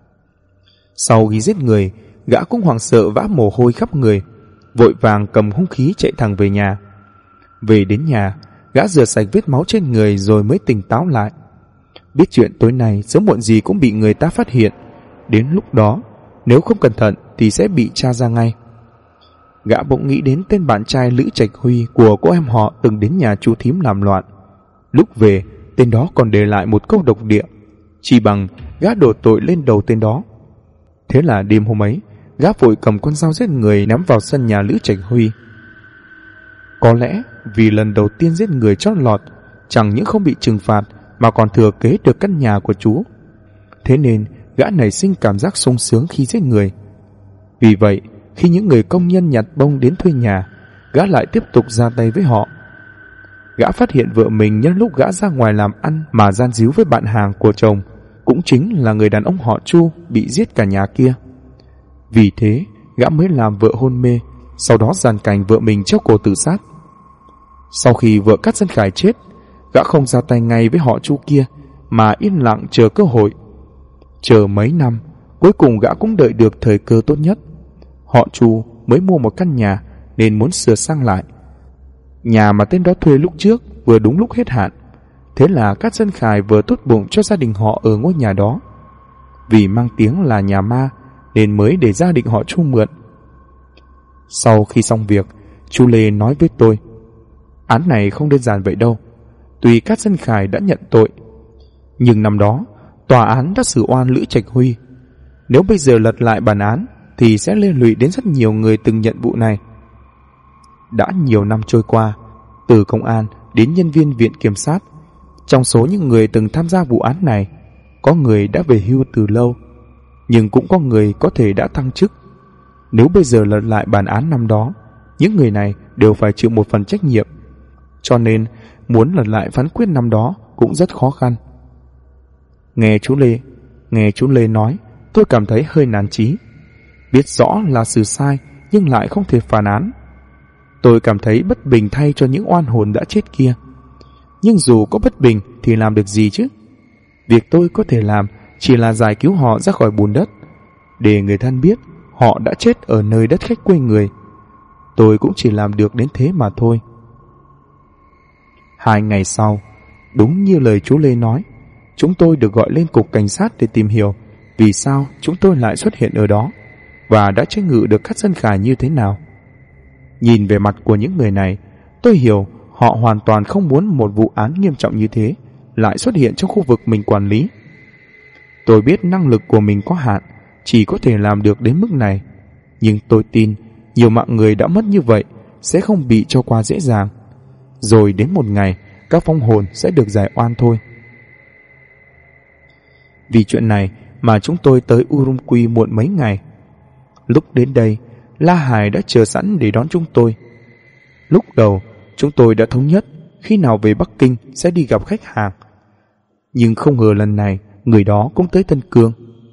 Sau khi giết người, gã cũng hoảng sợ vã mồ hôi khắp người, vội vàng cầm hung khí chạy thẳng về nhà. Về đến nhà, gã rửa sạch vết máu trên người rồi mới tỉnh táo lại. Biết chuyện tối nay sớm muộn gì cũng bị người ta phát hiện, đến lúc đó nếu không cẩn thận thì sẽ bị tra ra ngay. Gã bỗng nghĩ đến tên bạn trai Lữ Trạch Huy của cô em họ từng đến nhà chú thím làm loạn. Lúc về, tên đó còn để lại một câu độc địa, chỉ bằng gã đổ tội lên đầu tên đó. Thế là đêm hôm ấy, gã vội cầm con dao giết người ném vào sân nhà Lữ Trạch Huy. Có lẽ vì lần đầu tiên giết người chót lọt, chẳng những không bị trừng phạt mà còn thừa kế được căn nhà của chú. Thế nên gã nảy sinh cảm giác sung sướng khi giết người. Vì vậy, khi những người công nhân nhặt bông đến thuê nhà, gã lại tiếp tục ra tay với họ. Gã phát hiện vợ mình nhân lúc gã ra ngoài làm ăn mà gian díu với bạn hàng của chồng, cũng chính là người đàn ông họ Chu bị giết cả nhà kia. Vì thế, gã mới làm vợ hôn mê, sau đó giàn cảnh vợ mình treo cổ tự sát. Sau khi vợ Cát Dân Khải chết, gã không ra tay ngay với họ Chu kia mà yên lặng chờ cơ hội. Chờ mấy năm, cuối cùng gã cũng đợi được thời cơ tốt nhất. Họ Chu mới mua một căn nhà nên muốn sửa sang lại. Nhà mà tên đó thuê lúc trước vừa đúng lúc hết hạn. Thế là Cát Dân Khải vừa tốt bụng cho gia đình họ ở ngôi nhà đó. Vì mang tiếng là nhà ma nên mới để gia đình họ Chu mượn. Sau khi xong việc, chú Lê nói với tôi: án này không đơn giản vậy đâu. Tuy Cát Dân Khải đã nhận tội, nhưng năm đó tòa án đã xử oan Lữ Trạch Huy. Nếu bây giờ lật lại bản án thì sẽ liên lụy đến rất nhiều người từng nhận vụ này. Đã nhiều năm trôi qua, từ công an đến nhân viên viện kiểm sát, trong số những người từng tham gia vụ án này, có người đã về hưu từ lâu, nhưng cũng có người có thể đã thăng chức. Nếu bây giờ lật lại bản án năm đó, những người này đều phải chịu một phần trách nhiệm, cho nên muốn lật lại phán quyết năm đó cũng rất khó khăn. Nghe chú Lê nói, tôi cảm thấy hơi nản chí. Biết rõ là xử sai nhưng lại không thể phản án. Tôi cảm thấy bất bình thay cho những oan hồn đã chết kia. Nhưng dù có bất bình thì làm được gì chứ? Việc tôi có thể làm chỉ là giải cứu họ ra khỏi bùn đất, để người thân biết họ đã chết ở nơi đất khách quê người. Tôi cũng chỉ làm được đến thế mà thôi. 2 ngày sau, đúng như lời chú Lê nói, chúng tôi được gọi lên cục cảnh sát để tìm hiểu vì sao chúng tôi lại xuất hiện ở đó và đã chế ngự được Cát Dân Khải như thế nào. Nhìn về mặt của những người này, tôi hiểu họ hoàn toàn không muốn một vụ án nghiêm trọng như thế lại xuất hiện trong khu vực mình quản lý. Tôi biết năng lực của mình có hạn, chỉ có thể làm được đến mức này, nhưng tôi tin nhiều mạng người đã mất như vậy sẽ không bị cho qua dễ dàng. Rồi đến một ngày, các vong hồn sẽ được giải oan thôi. Vì chuyện này mà chúng tôi tới Urumqi muộn mấy ngày. Lúc đến đây, La Hải đã chờ sẵn để đón chúng tôi. Lúc đầu, chúng tôi đã thống nhất khi nào về Bắc Kinh sẽ đi gặp khách hàng. Nhưng không ngờ lần này, người đó cũng tới Tân Cương.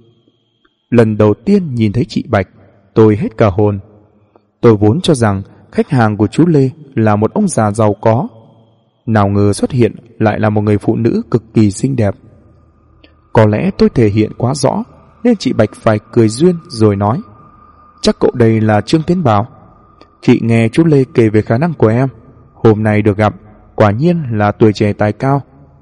Lần đầu tiên nhìn thấy chị Bạch, tôi hết cả hồn. Tôi vốn cho rằng khách hàng của chú Lê là một ông già giàu có. Nào ngờ xuất hiện lại là một người phụ nữ cực kỳ xinh đẹp. Có lẽ tôi thể hiện quá rõ nên chị Bạch phải cười duyên rồi nói: "Chắc cậu đây là Trương Tiến Bảo. Chị nghe chú Lê kể về khả năng của em, hôm nay được gặp, quả nhiên là tuổi trẻ tài cao."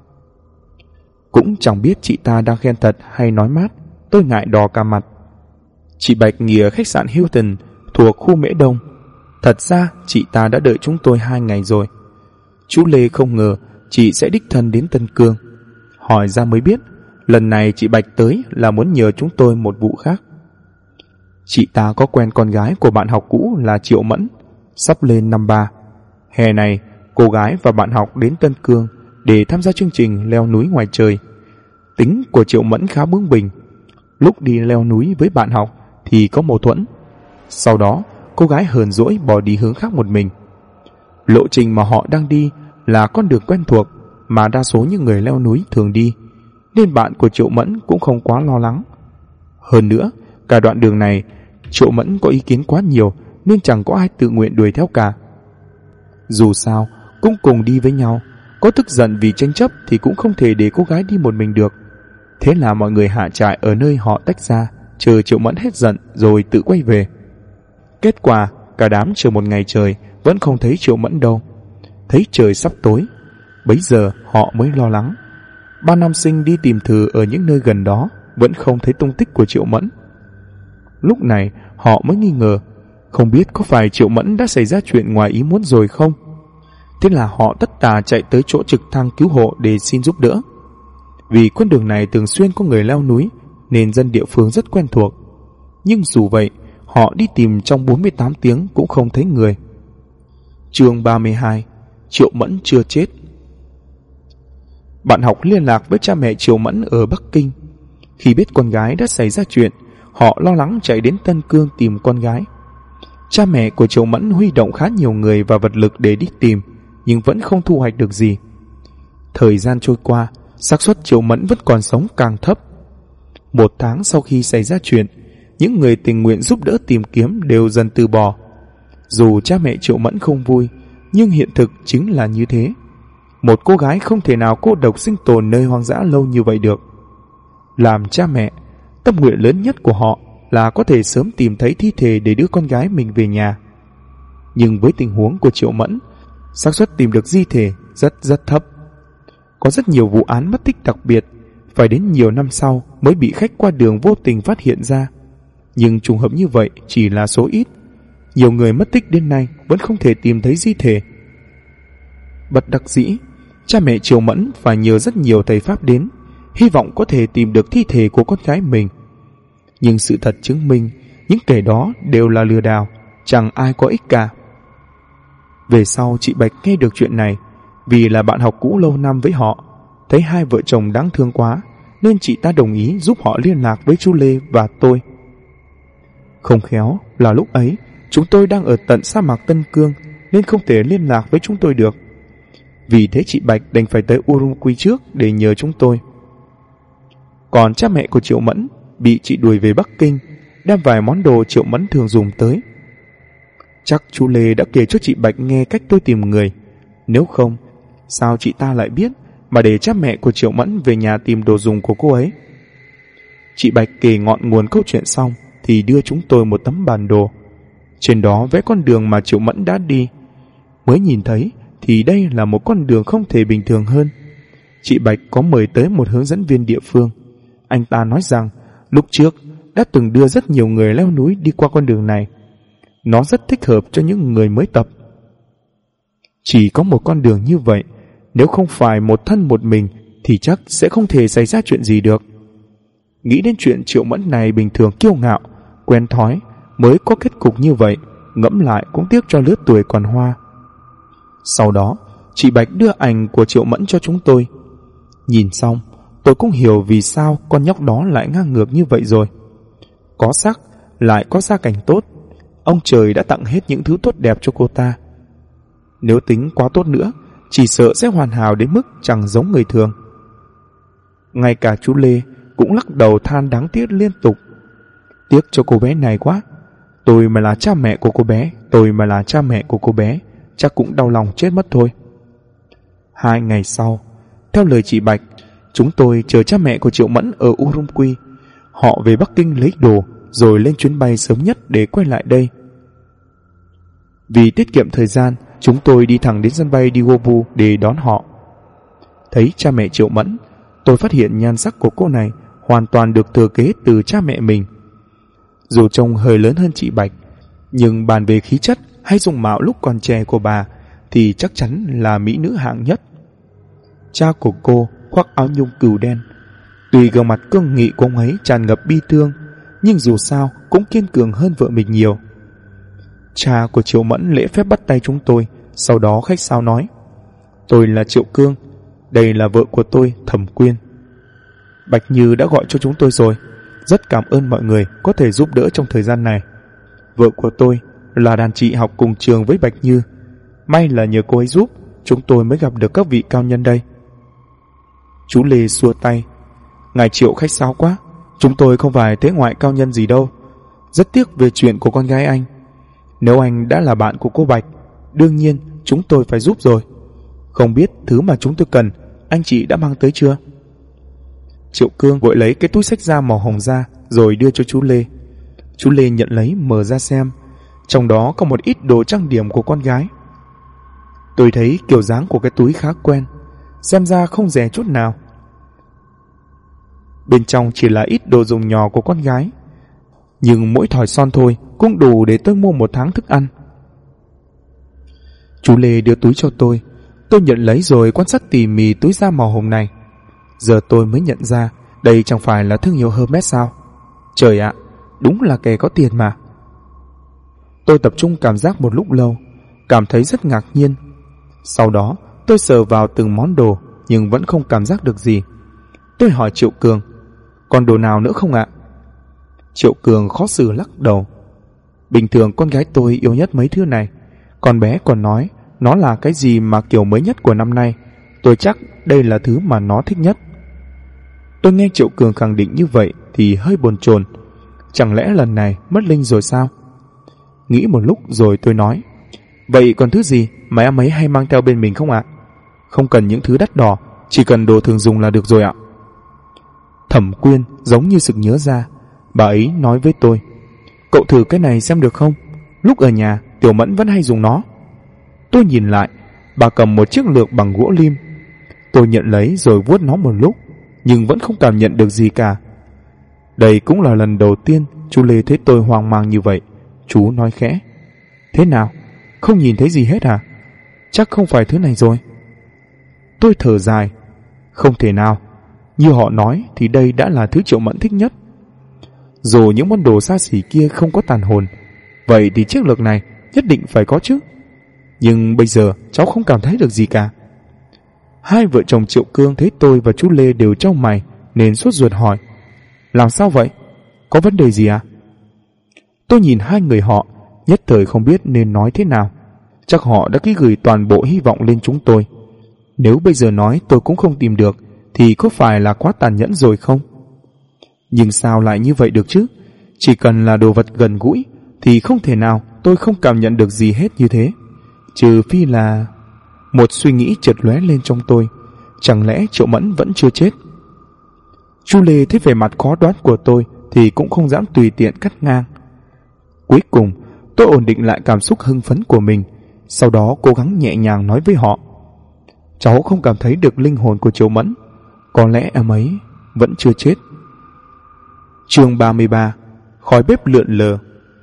Cũng chẳng biết chị ta đang khen thật hay nói mát, tôi ngại đỏ cả mặt. Chị Bạch nghỉ ở khách sạn Hilton thuộc khu Mễ Đông. Thật ra chị ta đã đợi chúng tôi 2 ngày rồi. Chú Lê không ngờ chị sẽ đích thân đến Tân Cương. Hỏi ra mới biết, lần này chị Bạch tới là muốn nhờ chúng tôi một vụ khác. Chị ta có quen con gái của bạn học cũ là Triệu Mẫn, sắp lên năm 3. Hè này, cô gái và bạn học đến Tân Cương để tham gia chương trình leo núi ngoài trời. Tính của Triệu Mẫn khá bướng bỉnh. Lúc đi leo núi với bạn học thì có mâu thuẫn. Sau đó, cô gái hờn dỗi bỏ đi hướng khác một mình. Lộ trình mà họ đang đi là con đường quen thuộc mà đa số những người leo núi thường đi, nên bạn của Triệu Mẫn cũng không quá lo lắng. Hơn nữa, cả đoạn đường này Triệu Mẫn có ý kiến quá nhiều nên chẳng có ai tự nguyện đuổi theo cả. Dù sao cũng cùng đi với nhau, có tức giận vì tranh chấp thì cũng không thể để cô gái đi một mình được. Thế là mọi người hạ trại ở nơi họ tách ra, chờ Triệu Mẫn hết giận rồi tự quay về. Kết quả cả đám chờ một ngày trời vẫn không thấy Triệu Mẫn đâu. Thấy trời sắp tối, bấy giờ họ mới lo lắng. 3 nam sinh đi tìm thử ở những nơi gần đó vẫn không thấy tung tích của Triệu Mẫn. Lúc này họ mới nghi ngờ, không biết có phải Triệu Mẫn đã xảy ra chuyện ngoài ý muốn rồi không. Thế là họ tất tà chạy tới chỗ trực thăng cứu hộ để xin giúp đỡ. Vì con đường này thường xuyên có người leo núi nên dân địa phương rất quen thuộc. Nhưng dù vậy, họ đi tìm trong 48 tiếng cũng không thấy người. Chương 32. Triệu Mẫn chưa chết. Bạn học liên lạc với cha mẹ Triệu Mẫn ở Bắc Kinh. Khi biết con gái đã xảy ra chuyện, họ lo lắng chạy đến Tân Cương tìm con gái. Cha mẹ của Triệu Mẫn huy động khá nhiều người và vật lực để đi tìm, nhưng vẫn không thu hoạch được gì. Thời gian trôi qua, xác suất Triệu Mẫn vẫn còn sống càng thấp. 1 tháng sau khi xảy ra chuyện, những người tình nguyện giúp đỡ tìm kiếm đều dần từ bỏ. Dù cha mẹ Triệu Mẫn không vui, nhưng hiện thực chính là như thế. Một cô gái không thể nào cô độc sinh tồn nơi hoang dã lâu như vậy được. Làm cha mẹ, tâm nguyện lớn nhất của họ là có thể sớm tìm thấy thi thể để đưa con gái mình về nhà. Nhưng với tình huống của Triệu Mẫn, xác suất tìm được di thể rất thấp. Có rất nhiều vụ án mất tích đặc biệt phải đến nhiều năm sau mới bị khách qua đường vô tình phát hiện ra. Nhưng trùng hợp như vậy chỉ là số ít. Nhiều người mất tích đến nay vẫn không thể tìm thấy di thể. Bất đắc dĩ, Cha mẹ Triệu Mẫn phải nhờ rất nhiều thầy pháp đến, hy vọng có thể tìm được thi thể của con gái mình. Nhưng sự thật chứng minh những kẻ đó đều là lừa đảo, chẳng ai có ích cả. Về sau chị Bạch nghe được chuyện này, vì là bạn học cũ lâu năm với họ, thấy hai vợ chồng đáng thương quá, nên chị ta đồng ý giúp họ liên lạc với chú Lê và tôi. Không khéo là lúc ấy chúng tôi đang ở tận sa mạc Tân Cương, nên không thể liên lạc với chúng tôi được. Vì thế chị Bạch đành phải tới Urumqi trước để nhờ chúng tôi. Còn cha mẹ của Triệu Mẫn bị chị đuổi về Bắc Kinh, đem vài món đồ Triệu Mẫn thường dùng tới. Chắc chú Lê đã kể cho chị Bạch nghe cách tôi tìm người. Nếu không, sao chị ta lại biết mà để cha mẹ của Triệu Mẫn về nhà tìm đồ dùng của cô ấy? Chị Bạch kể ngọn nguồn câu chuyện xong thì đưa chúng tôi một tấm bản đồ. Trên đó vẽ con đường mà Triệu Mẫn đã đi. Mới nhìn thấy thì đây là một con đường không thể bình thường hơn. Chị Bạch có mời tới một hướng dẫn viên địa phương. Anh ta nói rằng lúc trước đã từng đưa rất nhiều người leo núi đi qua con đường này. Nó rất thích hợp cho những người mới tập. Chỉ có một con đường như vậy, nếu không phải một thân một mình thì chắc sẽ không thể xảy ra chuyện gì được. Nghĩ đến chuyện Triệu Mẫn này bình thường kiêu ngạo, quen thói mới có kết cục như vậy, ngẫm lại cũng tiếc cho lứa tuổi còn hoa. Sau đó, chị Bạch đưa ảnh của Triệu Mẫn cho chúng tôi. Nhìn xong, tôi cũng hiểu vì sao con nhóc đó lại ngang ngược như vậy rồi. Có sắc, lại có gia cảnh tốt. Ông trời đã tặng hết những thứ tốt đẹp cho cô ta. Nếu tính quá tốt nữa, chỉ sợ sẽ hoàn hảo đến mức chẳng giống người thường. Ngay cả chú Lê cũng lắc đầu than đáng tiếc liên tục. Tiếc cho cô bé này quá. Tôi mà là cha mẹ của cô bé, chắc cũng đau lòng chết mất thôi. 2 ngày sau, theo lời chị Bạch, chúng tôi chờ cha mẹ của Triệu Mẫn ở Urumqi. Họ về Bắc Kinh lấy đồ rồi lên chuyến bay sớm nhất để quay lại đây. Vì tiết kiệm thời gian, chúng tôi đi thẳng đến sân bay Daegu để đón họ. Thấy cha mẹ Triệu Mẫn, tôi phát hiện nhan sắc của cô này hoàn toàn được thừa kế từ cha mẹ mình. Dù trông hơi lớn hơn chị Bạch, nhưng bàn về khí chất hay dung mạo lúc còn trẻ của bà thì chắc chắn là mỹ nữ hạng nhất. Cha của cô khoác áo nhung cừu đen. Tuy gương mặt cương nghị của ông ấy tràn ngập bi thương, nhưng dù sao cũng kiên cường hơn vợ mình nhiều. Cha của Triệu Mẫn lễ phép bắt tay chúng tôi, sau đó khách sáo nói: "Tôi là Triệu Cương, đây là vợ của tôi, Thẩm Quyên." Bạch Như đã gọi cho chúng tôi rồi, rất cảm ơn mọi người có thể giúp đỡ trong thời gian này. Vợ của tôi là đàn chị học cùng trường với Bạch Như. May là nhờ cô ấy giúp, chúng tôi mới gặp được các vị cao nhân đây. Chú Lê xua tay: "Ngài Triệu khách sáo quá, chúng tôi không phải thế ngoại cao nhân gì đâu. Rất tiếc về chuyện của con gái anh. Nếu anh đã là bạn của cô Bạch, đương nhiên chúng tôi phải giúp rồi. Không biết thứ mà chúng tôi cần anh chị đã mang tới chưa?" Triệu Cương vội lấy cái túi xách da màu hồng ra rồi đưa cho chú Lê. Chú Lê nhận lấy mở ra xem, trong đó có một ít đồ trang điểm của con gái. Tôi thấy kiểu dáng của cái túi khá quen, xem ra không rẻ chút nào. Bên trong chỉ là ít đồ dùng nhỏ của con gái, nhưng mỗi thỏi son thôi cũng đủ để tôi mua 1 tháng thức ăn. Chú Lê đưa túi cho tôi nhận lấy rồi quan sát tỉ mỉ túi da màu hồng này. Giờ tôi mới nhận ra đây chẳng phải là thương hiệu Hermes sao? Trời ạ, đúng là kẻ có tiền mà. Tôi tập trung cảm giác một lúc lâu, cảm thấy rất ngạc nhiên. Sau đó tôi sờ vào từng món đồ nhưng vẫn không cảm giác được gì. Tôi hỏi Triệu Cường: "Còn đồ nào nữa không ạ?" Triệu Cường khó xử lắc đầu: "Bình thường con gái tôi yêu nhất mấy thứ này. Con bé còn nói nó là cái gì mà kiểu mới nhất của năm nay. Tôi chắc đây là thứ mà nó thích nhất." Tôi nghe Triệu Cường khẳng định như vậy thì hơi bồn chồn. Chẳng lẽ lần này mất linh rồi sao? Nghĩ một lúc rồi tôi nói: "Vậy còn thứ gì mà em ấy hay mang theo bên mình không ạ?" "Không cần những thứ đắt đỏ, chỉ cần đồ thường dùng là được rồi ạ." Thẩm Quyên giống như sực nhớ ra. Bà ấy nói với tôi: "Cậu thử cái này xem được không? Lúc ở nhà Tiểu Mẫn vẫn hay dùng nó." Tôi nhìn lại, bà cầm một chiếc lược bằng gỗ lim. Tôi nhận lấy rồi vuốt nó một lúc, nhưng vẫn không cảm nhận được gì cả. Đây cũng là lần đầu tiên chú Lê thấy tôi hoang mang như vậy. Chú nói khẽ: "Thế nào? Không nhìn thấy gì hết à? Chắc không phải thứ này rồi." Tôi thở dài. Không thể nào. Như họ nói thì đây đã là thứ Triệu Mẫn thích nhất. Dù những món đồ xa xỉ kia không có tàn hồn, vậy thì chiếc lược này nhất định phải có chứ. Nhưng bây giờ cháu không cảm thấy được gì cả. Hai vợ chồng Triệu Cương thấy tôi và chú Lê đều chau mày nên sốt ruột hỏi: Làm sao vậy? Có vấn đề gì à? Tôi nhìn hai người họ, nhất thời không biết nên nói thế nào. Chắc họ đã ký gửi toàn bộ hy vọng lên chúng tôi. Nếu bây giờ nói tôi cũng không tìm được thì có phải là quá tàn nhẫn rồi không? Nhưng sao lại như vậy được chứ? Chỉ cần là đồ vật gần gũi thì không thể nào tôi không cảm nhận được gì hết như thế. Trừ phi là... Một suy nghĩ chợt lóe lên trong tôi. Chẳng lẽ Triệu Mẫn vẫn chưa chết? Chú Lê thấy vẻ mặt khó đoán của tôi thì cũng không dám tùy tiện cắt ngang. Cuối cùng tôi ổn định lại cảm xúc hưng phấn của mình, sau đó cố gắng nhẹ nhàng nói với họ: Cháu không cảm thấy được linh hồn của Triệu Mẫn. Có lẽ em ấy vẫn chưa chết. Chương 33. Khói bếp lượn lờ.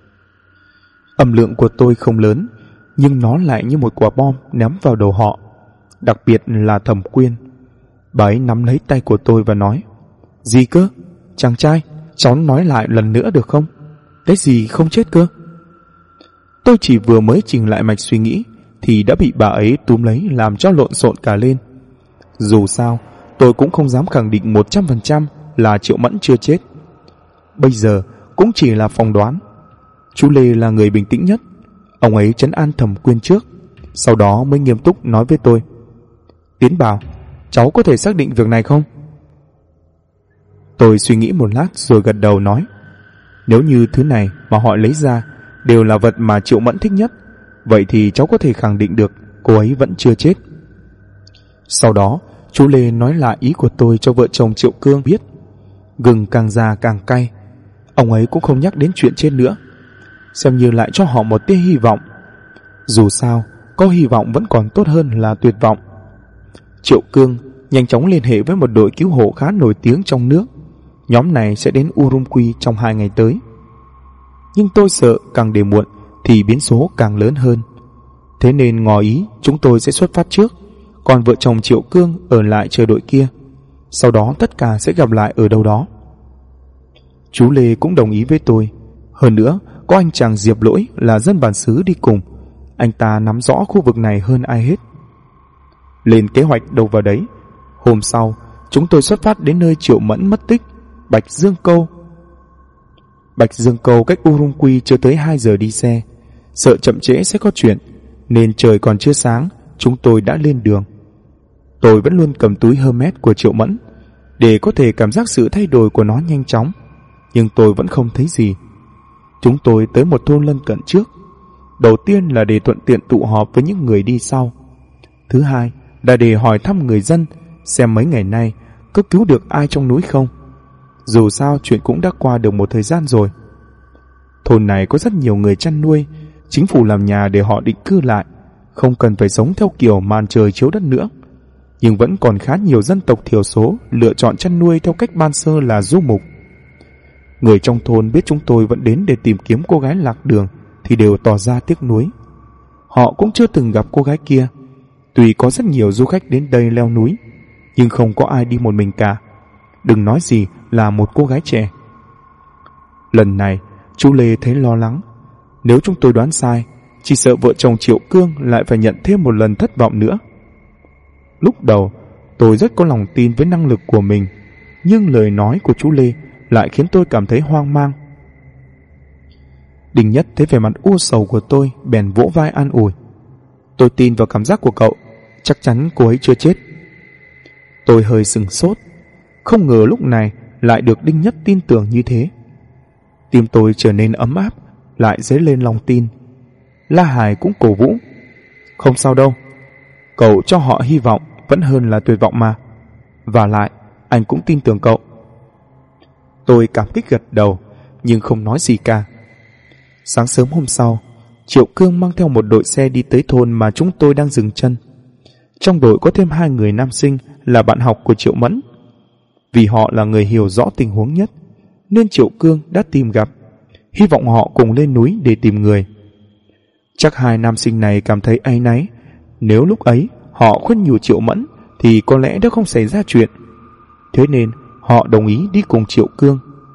Âm lượng của tôi không lớn, nhưng nó lại như một quả bom ném vào đầu họ. Đặc biệt là Thẩm Quyên. Bà ấy nắm lấy tay của tôi và nói: Gì cơ? Chàng trai, cháu nói lại lần nữa được không? Cái gì không chết cơ? Tôi chỉ vừa mới chỉnh lại mạch suy nghĩ thì đã bị bà ấy túm lấy làm cho lộn xộn cả lên. Dù sao tôi cũng không dám khẳng định 100% là Triệu Mẫn chưa chết. Bây giờ cũng chỉ là phỏng đoán. Chú Lê là người bình tĩnh nhất. Ông ấy trấn an Thẩm Quyên trước, sau đó mới nghiêm túc nói với tôi: Tiến Bảo, cháu có thể xác định việc này không? Tôi suy nghĩ một lát rồi gật đầu nói: Nếu như thứ này mà họ lấy ra đều là vật mà Triệu Mẫn thích nhất, vậy thì cháu có thể khẳng định được cô ấy vẫn chưa chết. Sau đó chú Lê nói lại ý của tôi cho vợ chồng Triệu Cương biết. Gừng càng già càng cay. Ông ấy cũng không nhắc đến chuyện trên nữa, xem như lại cho họ một tia hy vọng. Dù sao có hy vọng vẫn còn tốt hơn là tuyệt vọng. Triệu Cương nhanh chóng liên hệ với một đội cứu hộ khá nổi tiếng trong nước. Nhóm này sẽ đến Urumqi trong 2 ngày tới. Nhưng tôi sợ càng để muộn thì biến số càng lớn hơn. Thế nên ngỏ ý chúng tôi sẽ xuất phát trước, còn vợ chồng Triệu Cương ở lại chờ đội kia. Sau đó tất cả sẽ gặp lại ở đâu đó. Chú Lê cũng đồng ý với tôi. Hơn nữa có anh chàng Diệp Lỗi là dân bản xứ đi cùng. Anh ta nắm rõ khu vực này hơn ai hết. Lên kế hoạch đâu vào đấy. Hôm sau chúng tôi xuất phát đến nơi Triệu Mẫn mất tích, Bạch Dương Câu. Bạch Dương Câu cách Urumqi chưa tới 2 giờ đi xe. Sợ chậm trễ sẽ có chuyện, nên trời còn chưa sáng chúng tôi đã lên đường. Tôi vẫn luôn cầm túi Hermes của Triệu Mẫn để có thể cảm giác sự thay đổi của nó nhanh chóng, nhưng tôi vẫn không thấy gì. Chúng tôi tới một thôn lân cận trước. Đầu tiên là để thuận tiện tụ họp với những người đi sau. Thứ hai là để hỏi thăm người dân, xem mấy ngày nay có cứu được ai trong núi không. Dù sao chuyện cũng đã qua được một thời gian rồi. Thôn này có rất nhiều người chăn nuôi, chính phủ làm nhà để họ định cư lại, không cần phải sống theo kiểu màn trời chiếu đất nữa. Nhưng vẫn còn khá nhiều dân tộc thiểu số lựa chọn chăn nuôi theo cách ban sơ là du mục. Người trong thôn biết chúng tôi vẫn đến để tìm kiếm cô gái lạc đường thì đều tỏ ra tiếc nuối. Họ cũng chưa từng gặp cô gái kia. Tuy có rất nhiều du khách đến đây leo núi, nhưng không có ai đi một mình cả, đừng nói gì là một cô gái trẻ. Lần này chú Lê thấy lo lắng. Nếu chúng tôi đoán sai, chỉ sợ vợ chồng Triệu Cương lại phải nhận thêm một lần thất vọng nữa. Lúc đầu tôi rất có lòng tin với năng lực của mình, nhưng lời nói của chú Lê lại khiến tôi cảm thấy hoang mang. Đình Nhất thấy vẻ mặt u sầu của tôi bèn vỗ vai an ủi: Tôi tin vào cảm giác của cậu, chắc chắn cô ấy chưa chết. Tôi hơi sửng sốt, không ngờ lúc này lại được Đinh Nhất tin tưởng như thế. Tim tôi trở nên ấm áp, lại dấy lên lòng tin. La Hải cũng cổ vũ: Không sao đâu, cậu cho họ hy vọng vẫn hơn là tuyệt vọng mà. Và lại anh cũng tin tưởng cậu. Tôi cảm kích gật đầu, nhưng không nói gì cả. Sáng sớm hôm sau, Triệu Cương mang theo một đội xe đi tới thôn mà chúng tôi đang dừng chân. Trong đội có thêm 2 người nam sinh là bạn học của Triệu Mẫn. Vì họ là người hiểu rõ tình huống nhất, nên Triệu Cương đã tìm gặp, hy vọng họ cùng lên núi để tìm người. Chắc 2 nam sinh này cảm thấy áy náy. Nếu lúc ấy họ khuyên nhủ Triệu Mẫn thì có lẽ đã không xảy ra chuyện. Thế nên họ đồng ý đi cùng Triệu Cương.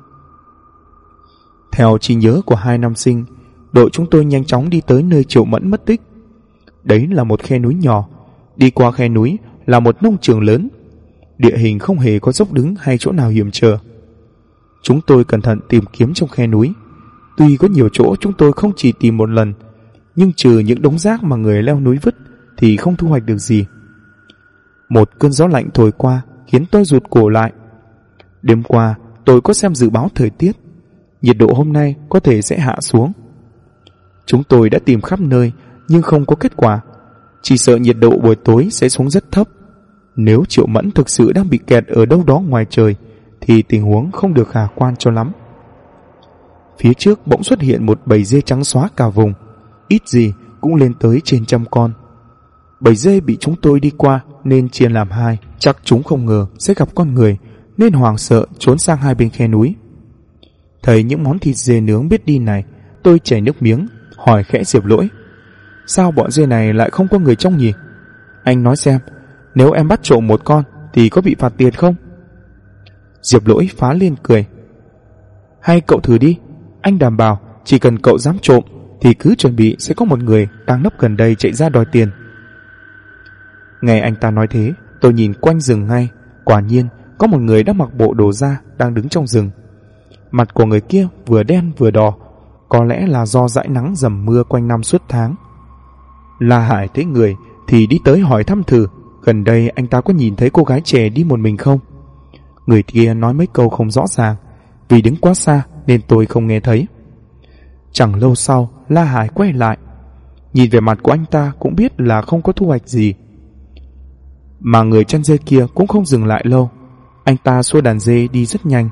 Theo trí nhớ của hai nam sinh, đội chúng tôi nhanh chóng đi tới nơi Triệu Mẫn mất tích. Đấy là một khe núi nhỏ, đi qua khe núi là một nông trường lớn. Địa hình không hề có dốc đứng hay chỗ nào hiểm trở. Chúng tôi cẩn thận tìm kiếm trong khe núi. Tuy có nhiều chỗ chúng tôi không chỉ tìm một lần, nhưng trừ những đống rác mà người leo núi vứt thì không thu hoạch được gì. Một cơn gió lạnh thổi qua khiến tôi rụt cổ lại. Đêm qua tôi có xem dự báo thời tiết, nhiệt độ hôm nay có thể sẽ hạ xuống. Chúng tôi đã tìm khắp nơi nhưng không có kết quả. Chỉ sợ nhiệt độ buổi tối sẽ xuống rất thấp. Nếu Triệu Mẫn thực sự đang bị kẹt ở đâu đó ngoài trời thì tình huống không được khả quan cho lắm. Phía trước bỗng xuất hiện một bầy dê trắng xóa cả vùng, ít gì cũng lên tới trên 100 con. Bầy dê bị chúng tôi đi qua nên chia làm hai. Chắc chúng không ngờ sẽ gặp con người nên hoảng sợ trốn sang hai bên khe núi. Thấy những món thịt dê nướng biết đi này, tôi chảy nước miếng, hỏi khẽ Diệp Lỗi: sao bọn dê này lại không có người trông nhỉ? Anh nói xem, nếu em bắt trộm một con thì có bị phạt tiền không? Diệp Lỗi phá lên cười: hay cậu thử đi, anh đảm bảo chỉ cần cậu dám trộm thì cứ chuẩn bị sẽ có một người đang nấp gần đây chạy ra đòi tiền. Nghe anh ta nói thế, tôi nhìn quanh rừng ngay. Quả nhiên có một người đã mặc bộ đồ da đang đứng trong rừng. Mặt của người kia vừa đen vừa đỏ, có lẽ là do dãi nắng dầm mưa quanh năm suốt tháng. La Hải thấy người thì đi tới hỏi thăm thử gần đây anh ta có nhìn thấy cô gái trẻ đi một mình không. Người kia nói mấy câu không rõ ràng, vì đứng quá xa nên tôi không nghe thấy. Chẳng lâu sau, La Hải quay lại. Nhìn về mặt của anh ta cũng biết là không có thu hoạch gì. Mà người chăn dê kia cũng không dừng lại lâu. Anh ta xua đàn dê đi rất nhanh.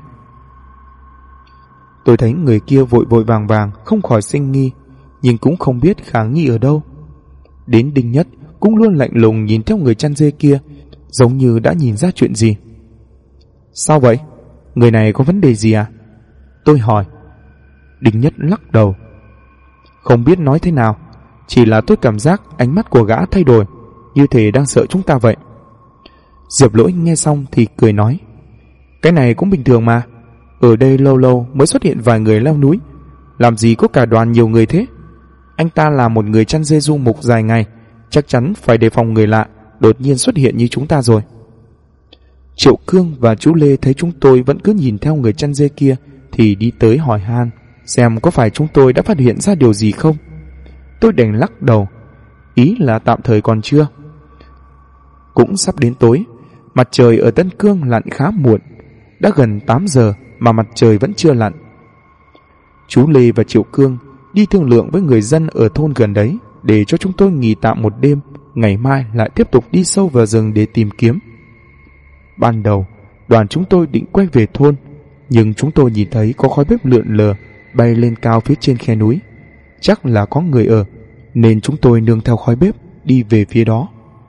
Tôi thấy người kia vội vội vàng vàng, không khỏi sinh nghi, nhưng cũng không biết khả nghi ở đâu. Đến Đinh Nhất cũng luôn lạnh lùng nhìn theo người chăn dê kia, giống như đã nhìn ra chuyện gì. Sao vậy? Người này có vấn đề gì à? Tôi hỏi. Đinh Nhất lắc đầu. Không biết nói thế nào, chỉ là tôi cảm giác ánh mắt của gã thay đổi, như thể đang sợ chúng ta vậy. Diệp Lỗi nghe xong thì cười nói: cái này cũng bình thường mà. Ở đây lâu lâu mới xuất hiện vài người leo núi, làm gì có cả đoàn nhiều người thế. Anh ta là một người chăn dê du mục dài ngày, chắc chắn phải đề phòng người lạ đột nhiên xuất hiện như chúng ta rồi. Triệu Cương và chú Lê thấy chúng tôi vẫn cứ nhìn theo người chăn dê kia thì đi tới hỏi han xem có phải chúng tôi đã phát hiện ra điều gì không. Tôi đành lắc đầu, ý là tạm thời còn chưa. Cũng sắp đến tối, mặt trời ở Tân Cương lặn khá muộn, đã gần 8 giờ mà mặt trời vẫn chưa lặn. Chú Lê và Triệu Cương đi thương lượng với người dân ở thôn gần đấy để cho chúng tôi nghỉ tạm một đêm, ngày mai lại tiếp tục đi sâu vào rừng để tìm kiếm. Ban đầu, đoàn chúng tôi định quay về thôn, nhưng chúng tôi nhìn thấy có khói bếp lượn lờ bay lên cao phía trên khe núi. Chắc là có người ở, nên chúng tôi nương theo khói bếp đi về phía đó.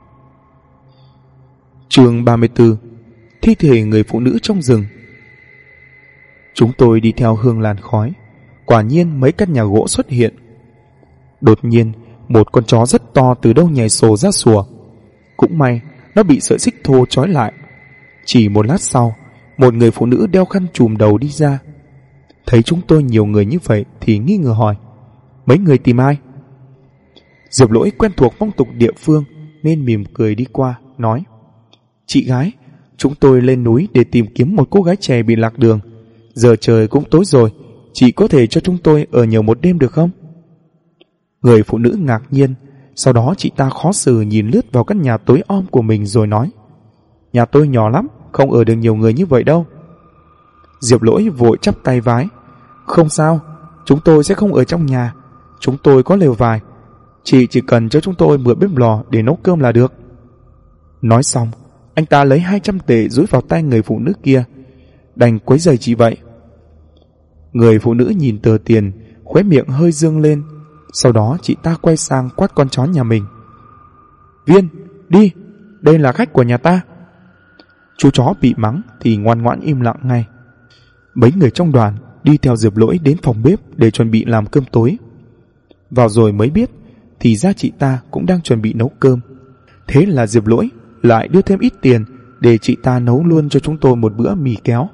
Chương 34: Thi thể người phụ nữ trong rừng. Chúng tôi đi theo hương làn khói. Quả nhiên mấy căn nhà gỗ xuất hiện. Đột nhiên một con chó rất to từ đâu nhảy sổ ra sủa. Cũng may nó bị sợi xích thô trói lại. Chỉ một lát sau, một người phụ nữ đeo khăn trùm đầu đi ra. Thấy chúng tôi nhiều người như vậy thì nghi ngờ hỏi: mấy người tìm ai? Diệp Lỗi quen thuộc phong tục địa phương nên mỉm cười đi qua, nói: chị gái, chúng tôi lên núi để tìm kiếm một cô gái trẻ bị lạc đường. Giờ trời cũng tối rồi, chị có thể cho chúng tôi ở nhờ một đêm được không? Người phụ nữ ngạc nhiên, sau đó chị ta khó xử nhìn lướt vào căn nhà tối om của mình rồi nói: nhà tôi nhỏ lắm, không ở được nhiều người như vậy đâu. Diệp Lỗi vội chắp tay vái: không sao, chúng tôi sẽ không ở trong nhà, chúng tôi có lều vải, chị chỉ cần cho chúng tôi mượn bếp lò để nấu cơm là được. Nói xong, anh ta lấy 200 tệ dúi vào tay người phụ nữ kia. Đành quấy rầy chị vậy. Người phụ nữ nhìn tờ tiền, khóe miệng hơi dương lên. Sau đó chị ta quay sang quát con chó nhà mình: Viên, đi, đây là khách của nhà ta. Chú chó bị mắng thì ngoan ngoãn im lặng ngay. Mấy người trong đoàn đi theo Diệp Lỗi đến phòng bếp để chuẩn bị làm cơm tối. Vào rồi mới biết thì ra chị ta cũng đang chuẩn bị nấu cơm. Thế là Diệp Lỗi lại đưa thêm ít tiền để chị ta nấu luôn cho chúng tôi một bữa mì kéo.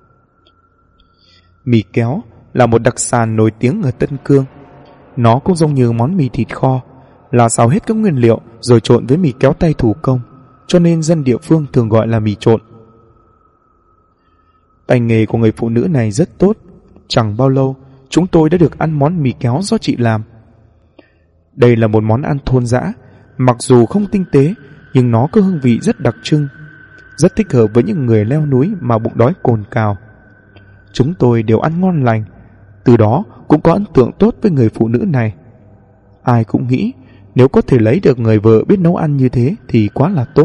Mì kéo là một đặc sản nổi tiếng ở Tân Cương. Nó cũng giống như món mì thịt kho, là xào hết các nguyên liệu rồi trộn với mì kéo tay thủ công, cho nên dân địa phương thường gọi là mì trộn. Tay nghề của người phụ nữ này rất tốt. Chẳng bao lâu chúng tôi đã được ăn món mì kéo do chị làm. Đây là một món ăn thôn dã, mặc dù không tinh tế nhưng nó có hương vị rất đặc trưng, rất thích hợp với những người leo núi mà bụng đói cồn cào. Chúng tôi đều ăn ngon lành, từ đó cũng có ấn tượng tốt với người phụ nữ này. Ai cũng nghĩ nếu có thể lấy được người vợ biết nấu ăn như thế thì quá là tốt.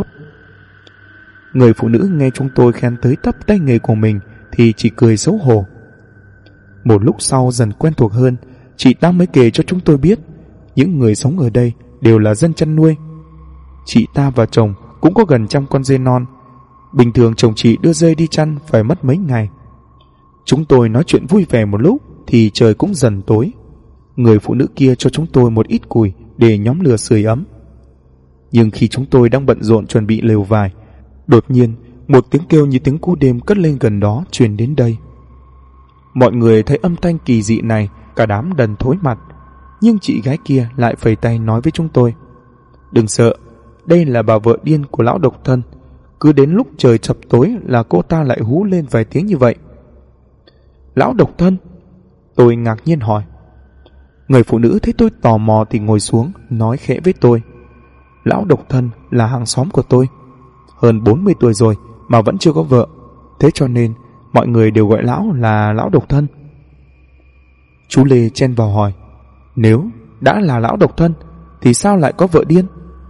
Người phụ nữ nghe chúng tôi khen tới tấp tay nghề của mình thì chỉ cười xấu hổ. Một lúc sau dần quen thuộc hơn, chị ta mới kể cho chúng tôi biết những người sống ở đây đều là dân chăn nuôi. Chị ta và chồng cũng có gần 100 con dê non. Bình thường chồng chị đưa dê đi chăn phải mất mấy ngày. Chúng tôi nói chuyện vui vẻ một lúc thì trời cũng dần tối. Người phụ nữ kia cho chúng tôi một ít củi để nhóm lửa sưởi ấm. Nhưng khi chúng tôi đang bận rộn chuẩn bị lều vải, đột nhiên một tiếng kêu như tiếng cú đêm cất lên gần đó truyền đến đây. Mọi người thấy âm thanh kỳ dị này, cả đám đần thối mặt. Nhưng chị gái kia lại phẩy tay nói với chúng tôi: "Đừng sợ, đây là bà vợ điên của lão độc thân. Cứ đến lúc trời chập tối là cô ta lại hú lên vài tiếng như vậy." "Lão độc thân?" Tôi ngạc nhiên hỏi. Người phụ nữ thấy tôi tò mò thì ngồi xuống, nói khẽ với tôi: "Lão độc thân là hàng xóm của tôi. Hơn 40 tuổi rồi mà vẫn chưa có vợ. Thế cho nên mọi người đều gọi lão là lão độc thân." Chú Lê chen vào hỏi: "Nếu đã là lão độc thân thì sao lại có vợ điên?"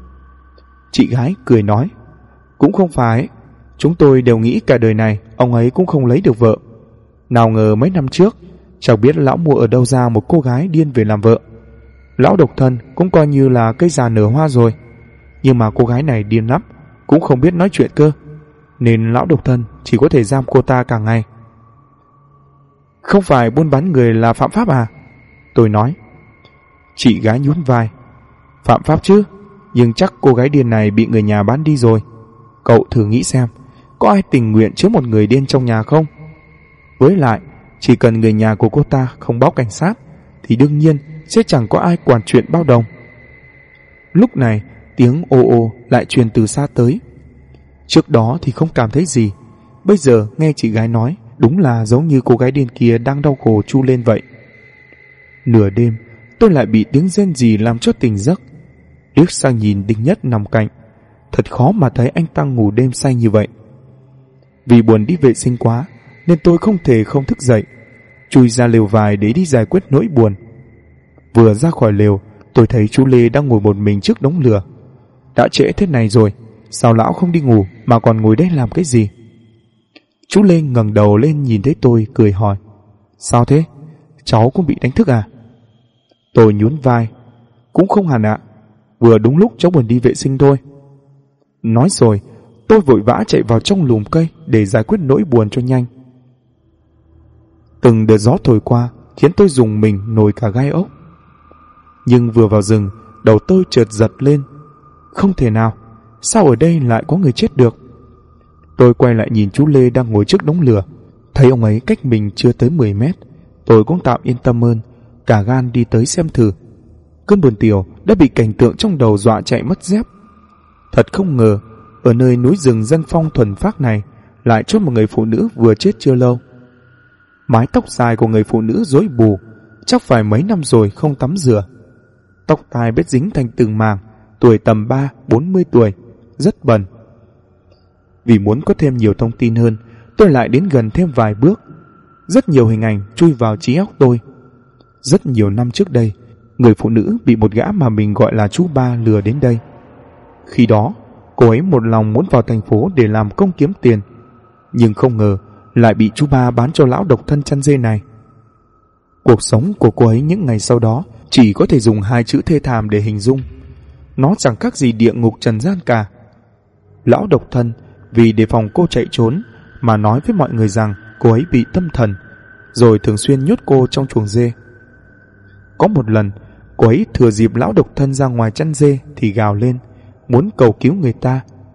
Chị gái cười nói: "Cũng không phải. Chúng tôi đều nghĩ cả đời này ông ấy cũng không lấy được vợ. Nào ngờ mấy năm trước chẳng biết lão mua ở đâu ra một cô gái điên về làm vợ. Lão độc thân cũng coi như là cây già nở hoa rồi. Nhưng mà cô gái này điên lắm, cũng không biết nói chuyện cơ, nên lão độc thân chỉ có thể giam cô ta cả ngày." "Không phải buôn bán người là phạm pháp à?" tôi nói. Chị gái nhún vai: "Phạm pháp chứ, nhưng chắc cô gái điên này bị người nhà bán đi rồi. Cậu thử nghĩ xem, có ai tình nguyện chứa một người điên trong nhà không? Với lại, chỉ cần người nhà của cô ta không báo cảnh sát thì đương nhiên sẽ chẳng có ai quản chuyện bao đồng." Lúc này tiếng ô ô lại truyền từ xa tới. Trước đó thì không cảm thấy gì, bây giờ nghe chị gái nói, đúng là giống như cô gái điên kia đang đau khổ chu lên vậy. Nửa đêm tôi lại bị tiếng rên rỉ làm cho tỉnh giấc. Liếc sang nhìn Đinh Nhất nằm cạnh, thật khó mà thấy anh ta ngủ đêm say như vậy. Vì buồn đi vệ sinh quá nên tôi không thể không thức dậy, chui ra lều vải để đi giải quyết nỗi buồn. Vừa ra khỏi lều, tôi thấy chú Lê đang ngồi một mình trước đống lửa. Đã trễ thế này rồi, sao lão không đi ngủ mà còn ngồi đây làm cái gì? Chú Lê ngẩng đầu lên nhìn thấy tôi, cười hỏi: "Sao thế? Cháu cũng bị đánh thức à?" Tôi nhún vai: "Cũng không hẳn ạ, vừa đúng lúc cháu buồn đi vệ sinh thôi." Nói rồi tôi vội vã chạy vào trong lùm cây để giải quyết nỗi buồn cho nhanh. Từng đợt gió thổi qua khiến tôi rùng mình nổi cả gai ốc. Nhưng vừa vào rừng, đầu tôi chợt giật lên. Không thể nào, sao ở đây lại có người chết được? Tôi quay lại nhìn chú Lê đang ngồi trước đống lửa, thấy ông ấy cách mình chưa tới 10 mét. Tôi cũng tạm yên tâm hơn, cả gan đi tới xem thử. Cơn buồn tiểu đã bị cảnh tượng trong đầu dọa chạy mất dép. Thật không ngờ, ở nơi núi rừng dân phong thuần phác này lại chốt một người phụ nữ vừa chết chưa lâu. Mái tóc dài của người phụ nữ rối bù, chắc phải mấy năm rồi không tắm rửa. Tóc tai bết dính thành từng màng, tuổi tầm 30-40 tuổi, rất bẩn. Vì muốn có thêm nhiều thông tin hơn, tôi lại đến gần thêm vài bước. Rất nhiều hình ảnh chui vào trí óc tôi. Rất nhiều năm trước đây, người phụ nữ bị một gã mà mình gọi là chú Ba lừa đến đây. Khi đó, cô ấy một lòng muốn vào thành phố để làm công kiếm tiền, nhưng không ngờ lại bị chú Ba bán cho lão độc thân chăn dê này. Cuộc sống của cô ấy những ngày sau đó chỉ có thể dùng 2 chữ thê thảm để hình dung. Nó chẳng khác gì địa ngục trần gian cả. Lão độc thân vì đề phòng cô chạy trốn mà nói với mọi người rằng cô ấy bị tâm thần, rồi thường xuyên nhốt cô trong chuồng dê. Có một lần, cô ấy thừa dịp lão độc thân ra ngoài chăn dê thì gào lên, muốn cầu cứu người ta.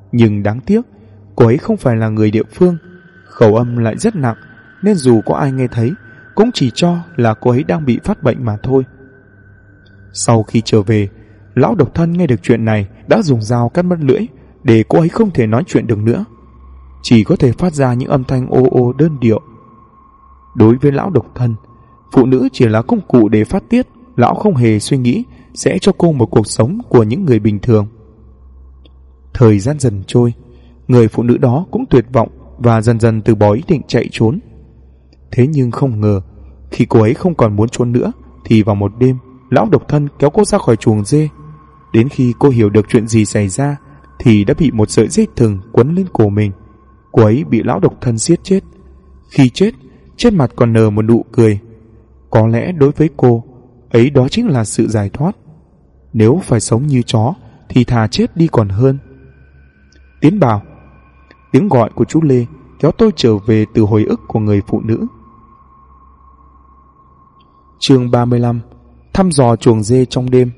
Nhưng đáng tiếc, cô ấy không phải là người địa phương, khẩu âm lại rất nặng, nên dù có ai nghe thấy cũng chỉ cho là cô ấy đang bị phát bệnh mà thôi. Sau khi trở về, lão độc thân nghe được chuyện này đã dùng dao cắt mất lưỡi để cô ấy không thể nói chuyện được nữa, chỉ có thể phát ra những âm thanh ô ô đơn điệu. Đối với lão độc thân, phụ nữ chỉ là công cụ để phát tiết. Lão không hề suy nghĩ sẽ cho cô một cuộc sống của những người bình thường. Thời gian dần trôi, người phụ nữ đó cũng tuyệt vọng và dần dần từ bỏ ý định chạy trốn. Thế nhưng không ngờ, khi cô ấy không còn muốn trốn nữa, thì vào một đêm, lão độc thân kéo cô ra khỏi chuồng dê. Đến khi cô hiểu được chuyện gì xảy ra, thì đã bị một sợi dây thừng quấn lên cổ mình. Cô ấy bị lão độc thân giết chết. Khi chết, trên mặt còn nở một nụ cười. Có lẽ đối với cô ấy đó chính là sự giải thoát. Nếu phải sống như chó thì thà chết đi còn hơn. Tiến bảo. Tiếng gọi của chú Lê kéo tôi trở về từ hồi ức của người phụ nữ. Chương 35. Thăm dò chuồng dê trong đêm.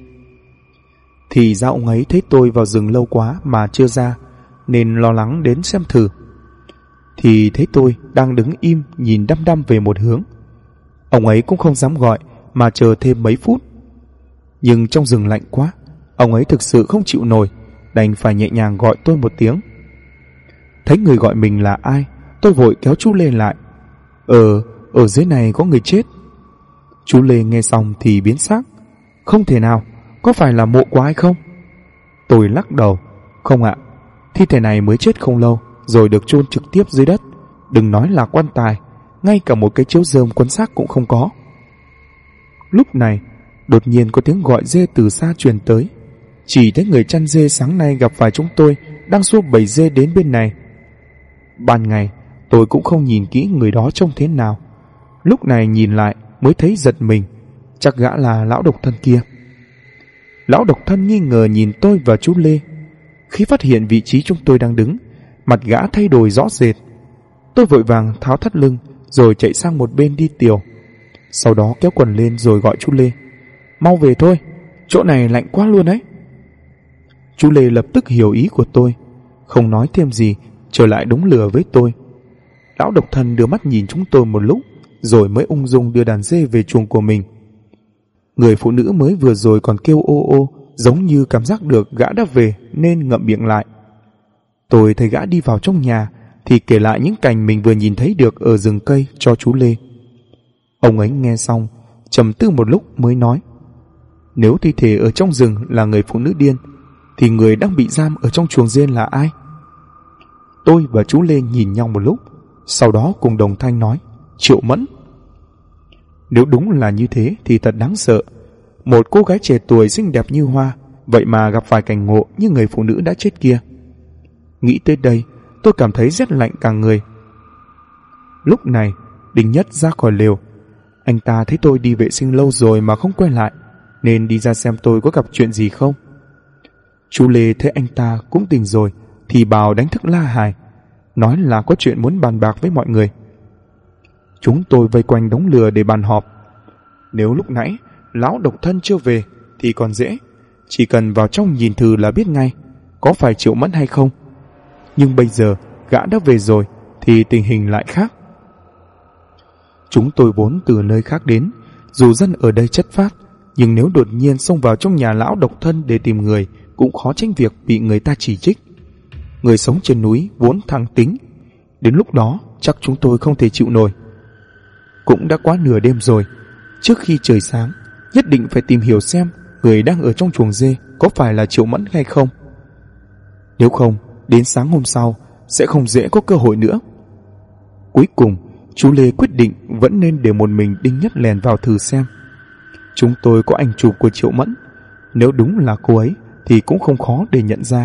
Thì ra ông ấy thấy tôi vào rừng lâu quá mà chưa ra, nên lo lắng đến xem thử. Thì thấy tôi đang đứng im nhìn đăm đăm về một hướng. Ông ấy cũng không dám gọi mà chờ thêm mấy phút. Nhưng trong rừng lạnh quá, ông ấy thực sự không chịu nổi, đành phải nhẹ nhàng gọi tôi một tiếng. Thấy người gọi mình là ai, tôi vội kéo chú Lê lại. Ở dưới này có người chết. Chú Lê nghe xong thì biến sắc. Không thể nào, có phải là mộ của ai không? Tôi lắc đầu. Không ạ, thi thể này mới chết không lâu rồi được chôn trực tiếp dưới đất. Đừng nói là quan tài, ngay cả một cái chiếu rơm quấn xác cũng không có. Lúc này, đột nhiên có tiếng gọi dê từ xa truyền tới. Chỉ thấy người chăn dê sáng nay gặp phải chúng tôi đang xua bầy dê đến bên này. Ban ngày, tôi cũng không nhìn kỹ người đó trông thế nào. Lúc này nhìn lại mới thấy giật mình. Chắc gã là lão độc thân kia. Lão độc thân nghi ngờ nhìn tôi và chú Lê. Khi phát hiện vị trí chúng tôi đang đứng, mặt gã thay đổi rõ rệt. Tôi vội vàng tháo thắt lưng rồi chạy sang một bên đi tiểu. Sau đó kéo quần lên rồi gọi chú Lê. Mau về thôi, chỗ này lạnh quá luôn đấy. Chú Lê lập tức hiểu ý của tôi, không nói thêm gì, trở lại đống lửa với tôi. Lão độc thân đưa mắt nhìn chúng tôi một lúc, rồi mới ung dung đưa đàn dê về chuồng của mình. Người phụ nữ mới vừa rồi còn kêu ô ô, giống như cảm giác được gã đã về nên ngậm miệng lại. Tôi thấy gã đi vào trong nhà thì kể lại những cảnh mình vừa nhìn thấy được ở rừng cây cho chú Lê. Ông ấy nghe xong, trầm tư một lúc mới nói. Nếu thi thể ở trong rừng là người phụ nữ điên, thì người đang bị giam ở trong chuồng dê là ai? Tôi và chú Lê nhìn nhau một lúc, sau đó cùng đồng thanh nói, Triệu Mẫn. Nếu đúng là như thế thì thật đáng sợ. Một cô gái trẻ tuổi xinh đẹp như hoa, vậy mà gặp phải cảnh ngộ như người phụ nữ đã chết kia. Nghĩ tới đây, tôi cảm thấy rét lạnh cả người. Lúc này, Đinh Nhất ra khỏi lều. Anh ta thấy tôi đi vệ sinh lâu rồi mà không quay lại, nên đi ra xem tôi có gặp chuyện gì không. Chú Lê thấy anh ta cũng tỉnh rồi thì bảo đánh thức La Hải, nói là có chuyện muốn bàn bạc với mọi người. Chúng tôi vây quanh đống lửa để bàn họp. Nếu lúc nãy lão độc thân chưa về thì còn dễ, chỉ cần vào trong nhìn thử là biết ngay có phải Triệu Mẫn hay không. Nhưng bây giờ gã đã về rồi thì tình hình lại khác. Chúng tôi vốn từ nơi khác đến, dù dân ở đây chất phác, nhưng nếu đột nhiên xông vào trong nhà lão độc thân để tìm người cũng khó tránh việc bị người ta chỉ trích. Người sống trên núi vốn thẳng tính, đến lúc đó chắc chúng tôi không thể chịu nổi. Cũng đã quá nửa đêm rồi, trước khi trời sáng nhất định phải tìm hiểu xem người đang ở trong chuồng dê có phải là Triệu Mẫn hay không. Nếu không, đến sáng hôm sau sẽ không dễ có cơ hội nữa. Cuối cùng, chú Lê quyết định vẫn nên để một mình Đinh Nhất lèn vào thử xem. Chúng tôi có ảnh chụp của Triệu Mẫn, nếu đúng là cô ấy thì cũng không khó để nhận ra.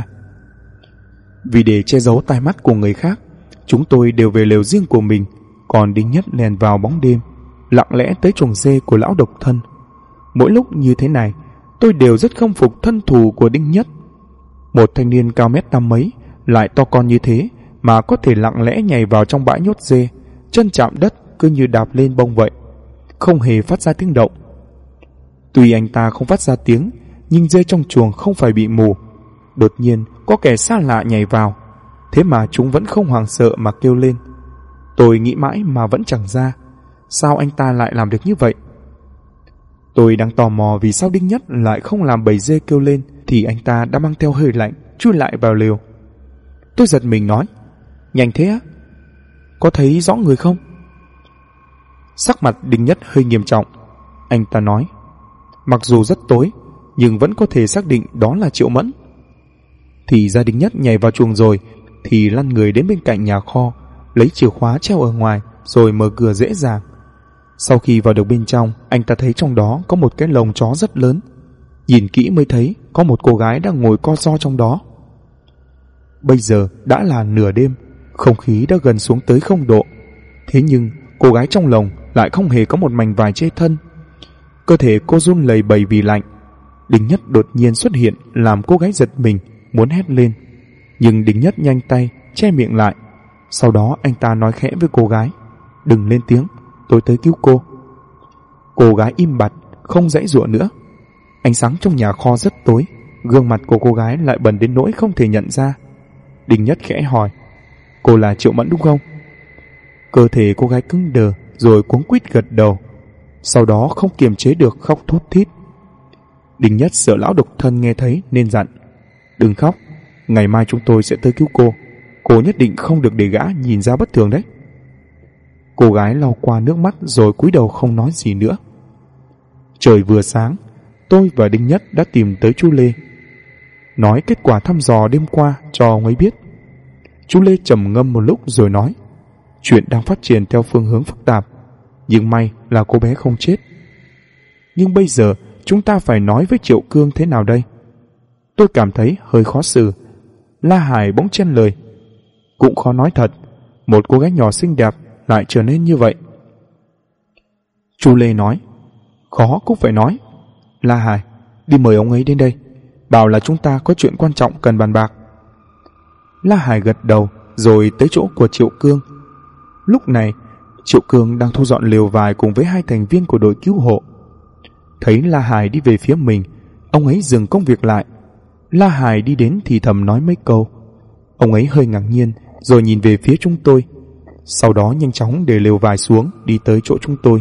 Vì để che giấu tai mắt của người khác, chúng tôi đều về lều riêng của mình, còn Đinh Nhất lèn vào bóng đêm, lặng lẽ tới chuồng dê của lão độc thân. Mỗi lúc như thế này, tôi đều rất khâm phục thân thủ của Đinh Nhất. Một thanh niên cao mét năm mấy, lại to con như thế mà có thể lặng lẽ nhảy vào trong bãi nhốt dê, chân chạm đất cứ như đạp lên bông vậy, không hề phát ra tiếng động. Tuy anh ta không phát ra tiếng, nhưng dê trong chuồng không phải bị mù. Đột nhiên có kẻ xa lạ nhảy vào, thế mà chúng vẫn không hoảng sợ mà kêu lên. Tôi nghĩ mãi mà vẫn chẳng ra, sao anh ta lại làm được như vậy? Tôi đang tò mò vì sao Đinh Nhất lại không làm bầy dê kêu lên, thì anh ta đã mang theo hơi lạnh chui lại vào lều. Tôi giật mình nói, nhanh thế á? Có thấy rõ người không? Sắc mặt Đinh Nhất hơi nghiêm trọng. Anh ta nói, mặc dù rất tối nhưng vẫn có thể xác định đó là Triệu Mẫn. Thì ra Đinh Nhất nhảy vào chuồng rồi thì lăn người đến bên cạnh nhà kho, lấy chìa khóa treo ở ngoài rồi mở cửa dễ dàng. Sau khi vào được bên trong, anh ta thấy trong đó có một cái lồng chó rất lớn. Nhìn kỹ mới thấy có một cô gái đang ngồi co ro trong đó. Bây giờ đã là nửa đêm, không khí đã gần xuống tới 0 độ. Thế nhưng cô gái trong lồng lại không hề có một mảnh vải che thân. Cơ thể cô run lẩy bẩy vì lạnh. Đinh Nhất đột nhiên xuất hiện làm cô gái giật mình, muốn hét lên. Nhưng Đinh Nhất nhanh tay che miệng lại. Sau đó anh ta nói khẽ với cô gái, đừng lên tiếng, tôi tới cứu cô. Cô gái im bặt, không giãy giụa nữa. Ánh sáng trong nhà kho rất tối, gương mặt của cô gái lại bẩn đến nỗi không thể nhận ra. Đinh Nhất khẽ hỏi, cô là Triệu Mẫn đúng không? Cơ thể cô gái cứng đờ rồi cuống quýt gật đầu. Sau đó không kiềm chế được khóc thút thít. Đinh Nhất sợ lão độc thân nghe thấy nên dặn, đừng khóc, ngày mai chúng tôi sẽ tới cứu cô nhất định không được để gã nhìn ra bất thường đấy. Cô gái lau qua nước mắt rồi cúi đầu không nói gì nữa. Trời vừa sáng, tôi và Đinh Nhất đã tìm tới chú Lê, nói kết quả thăm dò đêm qua cho ông ấy biết. Chú Lê trầm ngâm một lúc rồi nói, chuyện đang phát triển theo phương hướng phức tạp, nhưng may là cô bé không chết. Nhưng bây giờ chúng ta phải nói với Triệu Cương thế nào đây? Tôi cảm thấy hơi khó xử. La Hải bỗng chen lời, cũng khó nói thật, một cô gái nhỏ xinh đẹp lại trở nên như vậy. Chú Lê nói, khó cũng phải nói. La Hải, đi mời ông ấy đến đây, bảo là chúng ta có chuyện quan trọng cần bàn bạc. La Hải gật đầu rồi tới chỗ của Triệu Cương. Lúc này Triệu Cương đang thu dọn lều vải cùng với 2 thành viên của đội cứu hộ. Thấy La Hải đi về phía mình, ông ấy dừng công việc lại. La Hải đi đến thì thầm nói mấy câu. Ông ấy hơi ngạc nhiên rồi nhìn về phía chúng tôi, sau đó nhanh chóng để lều vải xuống đi tới chỗ chúng tôi.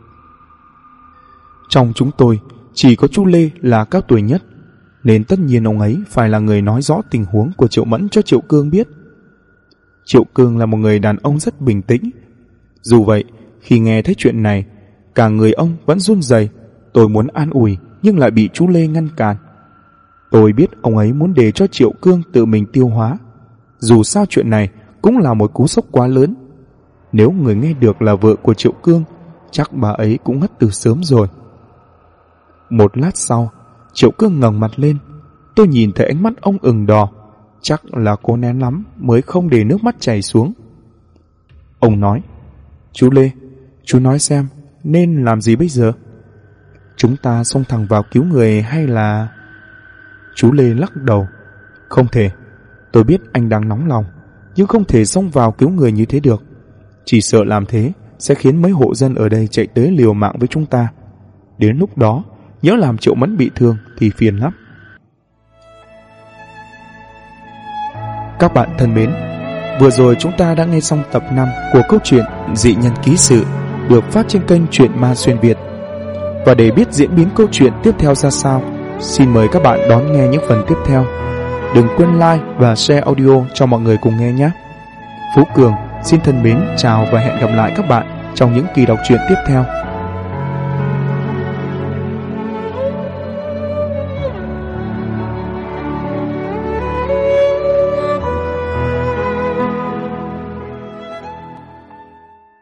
Trong chúng tôi chỉ có chú Lê là cao tuổi nhất, nên tất nhiên ông ấy phải là người nói rõ tình huống của Triệu Mẫn cho Triệu Cương biết. Triệu Cương là một người đàn ông rất bình tĩnh. Dù vậy, khi nghe thấy chuyện này, cả người ông vẫn run rẩy. Tôi muốn an ủi nhưng lại bị chú Lê ngăn cản. Tôi biết ông ấy muốn để cho Triệu Cương tự mình tiêu hóa. Dù sao chuyện này cũng là một cú sốc quá lớn. Nếu người nghe được là vợ của Triệu Cương, chắc bà ấy cũng ngất từ sớm rồi. Một lát sau, Triệu Cương ngẩng mặt lên. Tôi nhìn thấy ánh mắt ông ửng đỏ. Chắc là cố nén lắm mới không để nước mắt chảy xuống. Ông nói, chú Lê, chú nói xem nên làm gì bây giờ? Chúng ta xông thẳng vào cứu người hay là... Chú Lê lắc đầu, không thể. Tôi biết anh đang nóng lòng, nhưng không thể xông vào cứu người như thế được. Chỉ sợ làm thế sẽ khiến mấy hộ dân ở đây chạy tới liều mạng với chúng ta. Đến lúc đó nhớ làm Triệu Mẫn bị thương thì phiền lắm. Các bạn thân mến, vừa rồi chúng ta đã nghe xong tập 5 của câu chuyện Dị Nhân Ký Sự được phát trên kênh Truyện Ma Xuyên Việt. Và để biết diễn biến câu chuyện tiếp theo ra sao, xin mời các bạn đón nghe những phần tiếp theo. Đừng quên like và share audio cho mọi người cùng nghe nhé. Phú Cường xin thân mến chào và hẹn gặp lại các bạn trong những kỳ đọc truyện tiếp theo.